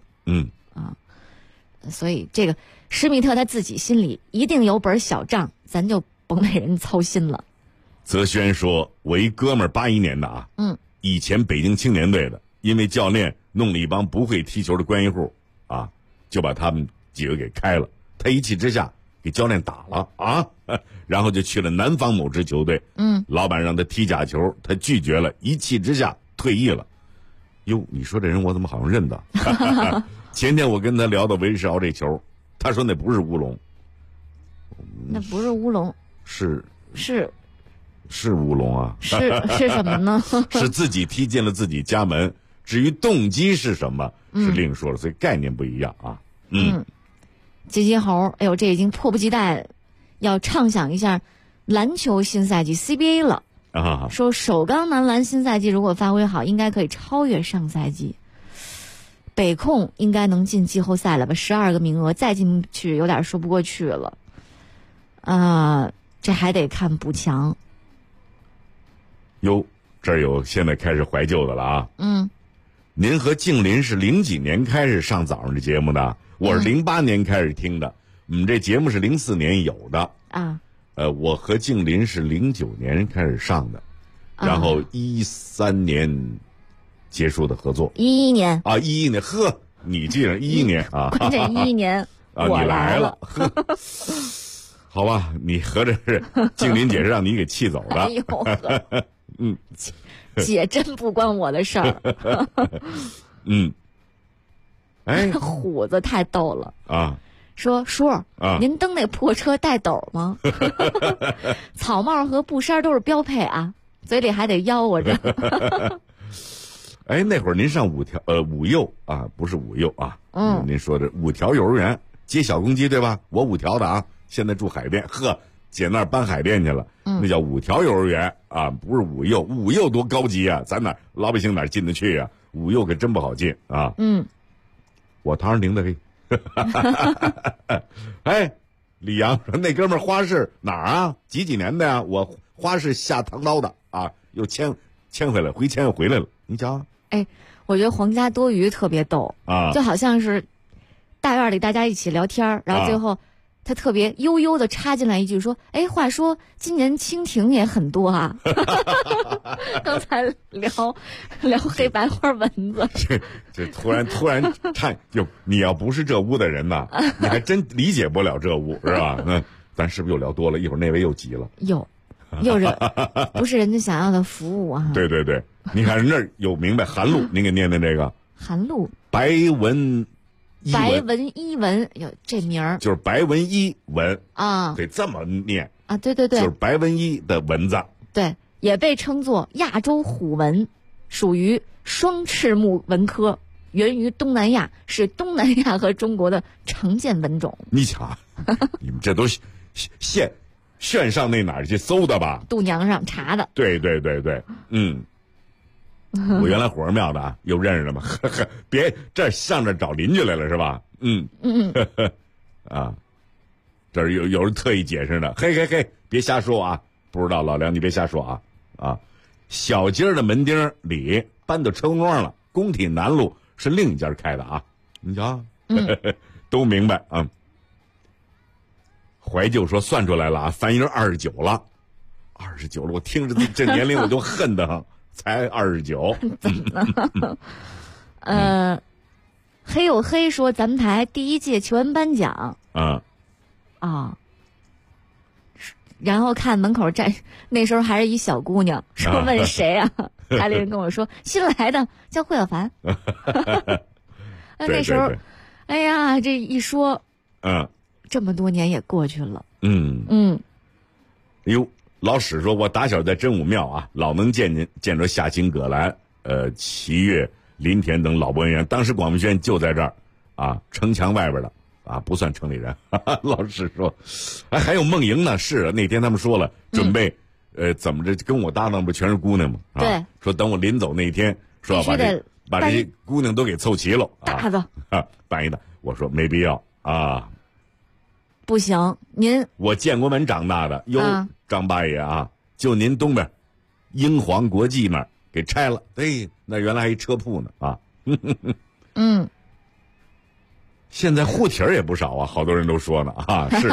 所以这个施密特他自己心里一定有本小账，咱就甭为人操心了。 泽轩说，我一哥们儿81年的啊，以前北京青年队的，因为教练弄了一帮不会踢球的关系户啊，就把他们几个给开了。他一气之下给教练打了啊，然后就去了南方某支球队。老板让他踢假球，他拒绝了，一气之下退役了。哟，你说这人我怎么好像认得？前天我跟他聊到韦世豪这球，他说那不是乌龙。 那不是乌龙， 是乌龙啊？ 是什么呢？ 是自己踢进了自己家门。至于动机是什么，是另说了，所以概念不一样啊。 吉吉猴，哎呦，这已经迫不及待要畅想一下篮球新赛季 CBA 了啊！说首钢男篮新赛季如果发挥好，应该可以超越上赛季。北控应该能进季后赛了吧？12个名额再进去有点说不过去了。这还得看补强。 哟，这儿有现在开始怀旧的了啊！您和静林是0几年开始上早上的节目的？我是08年开始听的。我们这节目是04年有的啊。 我和静林是09年开始上的，然后13年结束的合作。 11年啊，11年，呵，你记着11年啊， 关键11年啊，你来了，呵，好吧，你合着是静林姐是让你给气走的。 哎呦，姐真不关我的事儿。虎子太逗了啊！说叔啊，您蹬那破车带斗吗？草帽和布衫都是标配啊，嘴里还得吆喝着。 那会儿您上五幼啊，不是五幼啊，您说的5条幼儿园接小公鸡对吧？我5条的啊，现在住海淀，呵，姐那儿搬海淀去了，那叫5条幼儿园啊，不是五幼。五幼多高级啊，咱老百姓哪进得去啊？五幼可真不好进啊。我堂上领的李阳说那哥们儿花市哪儿啊？几年的呀？我花市下唐刀的啊，又迁回来，迁又回来了。你瞧， 我觉得皇家多鱼特别逗啊， 就好像是大院里大家一起聊天，然后最后他特别悠悠的插进来一句说：“话说今年蜻蜓也很多啊。”刚才聊黑白花蚊子， 这突然颤，你要不是这屋的人呐，你还真理解不了这屋是吧？咱是不是又聊多了？一会儿那位又急了， 又是不是人家想要的服务啊？ 对，你看人这儿有明白韩露，您给念这个韩露白文一文，有这名儿就是白文一文啊， 得这么念啊，对， 就是白文一的蚊子， 对，也被称作亚洲虎蚊，属于双翅目蚊科，源于东南亚，是东南亚和中国的常见蚊种。 你瞧，你们这都线上那哪儿去搜的吧？ 度娘上查的。 对，我原来火神庙的啊，又认识了吗？别这上这找邻居来了是吧？啊， 这儿有人特意解释呢，嘿，别瞎说啊！不知道老梁，你别瞎说啊！小街的门钉里搬到车公庄了，工体南路是另一家开的啊！你瞧，都明白啊。怀旧说算出来了啊，樊英29了，29了，我听着这年龄我就恨得很，才29。 黑有黑说咱们台第一届球员颁奖。然后看门口站，那时候还是一小姑娘，说问谁啊？台里人跟我说新来的，叫惠小凡。那时候，哎呀，这一说，这么多年也过去了。 哟，老史说，我打小在真武庙啊，老能见着夏青、葛兰、齐越、林田等老播音员。当时广播学院就在这儿啊，城墙外边的。不算城里人。老师说，还有梦莹呢。是那天他们说了，准备，怎么着跟我搭档不全是姑娘吗？ 对， 说等我临走那天，说把这些姑娘都给凑齐了， 大的办一的。我说没必要啊， 不行，您我建国门长大的，张八爷啊，就您东边，英皇国际那儿给拆了，那原来还一车铺呢啊。现在护体儿也不少啊，好多人都说呢啊，是，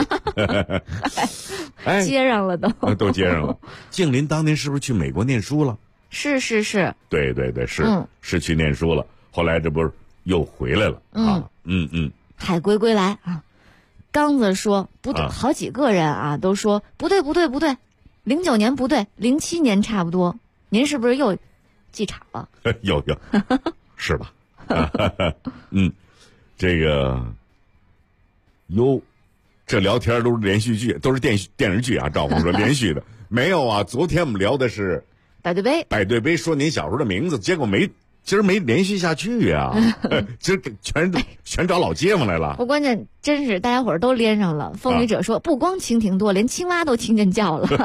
接上了都接上了。静林当年是不是去美国念书了？ 是， 对，是去念书了。后来这不是又回来了啊？ 海归来啊！刚子说不对，好几个人啊都说不对，09年不对，07年差不多。您是不是又记岔了？ 有，是吧？这个这聊天都是连续剧，都是电视剧啊。赵红说连续的没有啊。昨天我们聊的是百对杯， 说您小时候的名字，结果今儿没连续下去呀。今儿全找老街坊来了。 不，关键真是大家伙儿都连上了。风雨者说，不光蜻蜓多，连青蛙都听见叫了。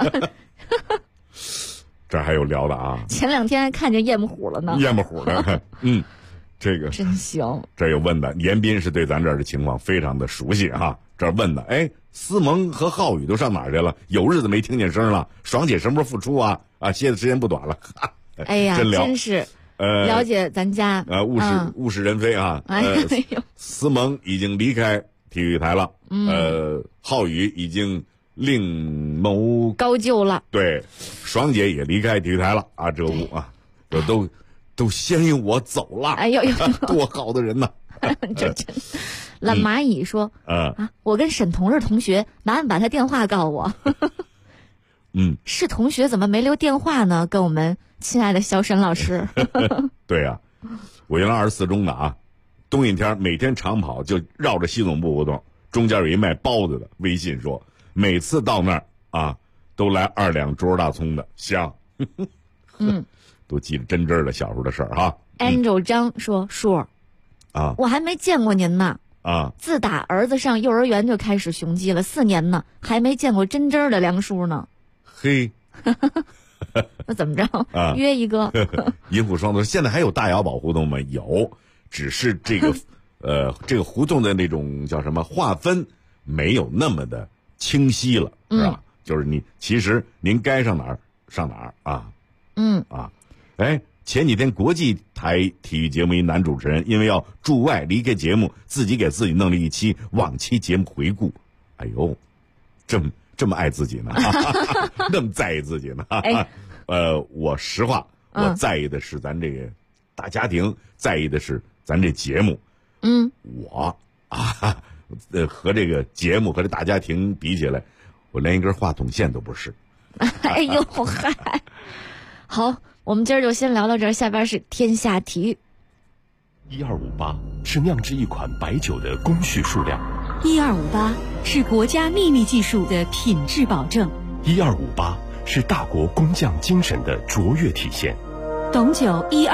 这还有聊的啊。 前2天还看见夜幕虎了呢。 夜幕虎呢？这个真行。 这有问的，严斌是对咱这儿的情况非常的熟悉哈。这问的，思萌和浩宇都上哪儿去了？有日子没听见声了。爽姐什么时候复出啊？歇的时间不短了。 哎呀，真是了解咱家物是人非啊。思萌已经离开体育台了，浩宇已经另谋高就了。 对，爽姐也离开体育台了啊。这都先于我走了。 哎呦， 多好的人呐！ 这真。懒蚂蚁说：“我跟沈同是同学，麻烦把他电话告我。”是同学怎么没留电话呢？跟我们亲爱的小沈老师。 对呀，我原来24中的啊，冬一天每天长跑就绕着西总部胡同，中间有一卖包子的，微信说每次到那儿啊都来2两猪肉大葱的，香。都记得真真的小时候的事儿哈。 Angel 张说：“叔啊，我还没见过您呢啊！自打儿子上幼儿园就开始雄鸡了，4年呢，还没见过真真的梁叔呢。” 嘿， 那怎么着？约一个。 银虎双子现在还有大窑堡胡同吗？有，只是这个这个胡同的那种叫什么划分没有那么的清晰了，是吧？就是其实您该上哪儿上哪儿啊。前几天国际台体育节目一男主持人因为要驻外离开节目，自己给自己弄了一期往期节目回顾。哎呦，这么爱自己呢，那么在意自己呢。我实话，我在意的是咱这个大家庭，在意的是咱这节目。我和这个节目和这大家庭比起来，我连一根话筒线都不是。 哎呦嗨，好。我们今儿就先聊到这儿，下边是天下体育。 1258是酿制一款白酒的工序数量 ，1258是国家秘密技术的品质保证 ，1258是大国工匠精神的卓越体现。 董酒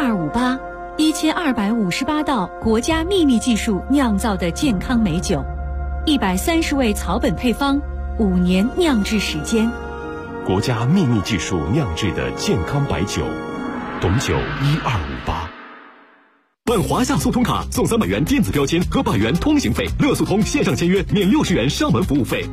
1258，1258道国家秘密技术酿造的健康美酒，130味草本配方，5年酿制时间。 国家秘密技术酿制的健康白酒，董酒1258。办华夏速通卡送300元电子标签和100元通行费，乐速通线上签约免60元上门服务费。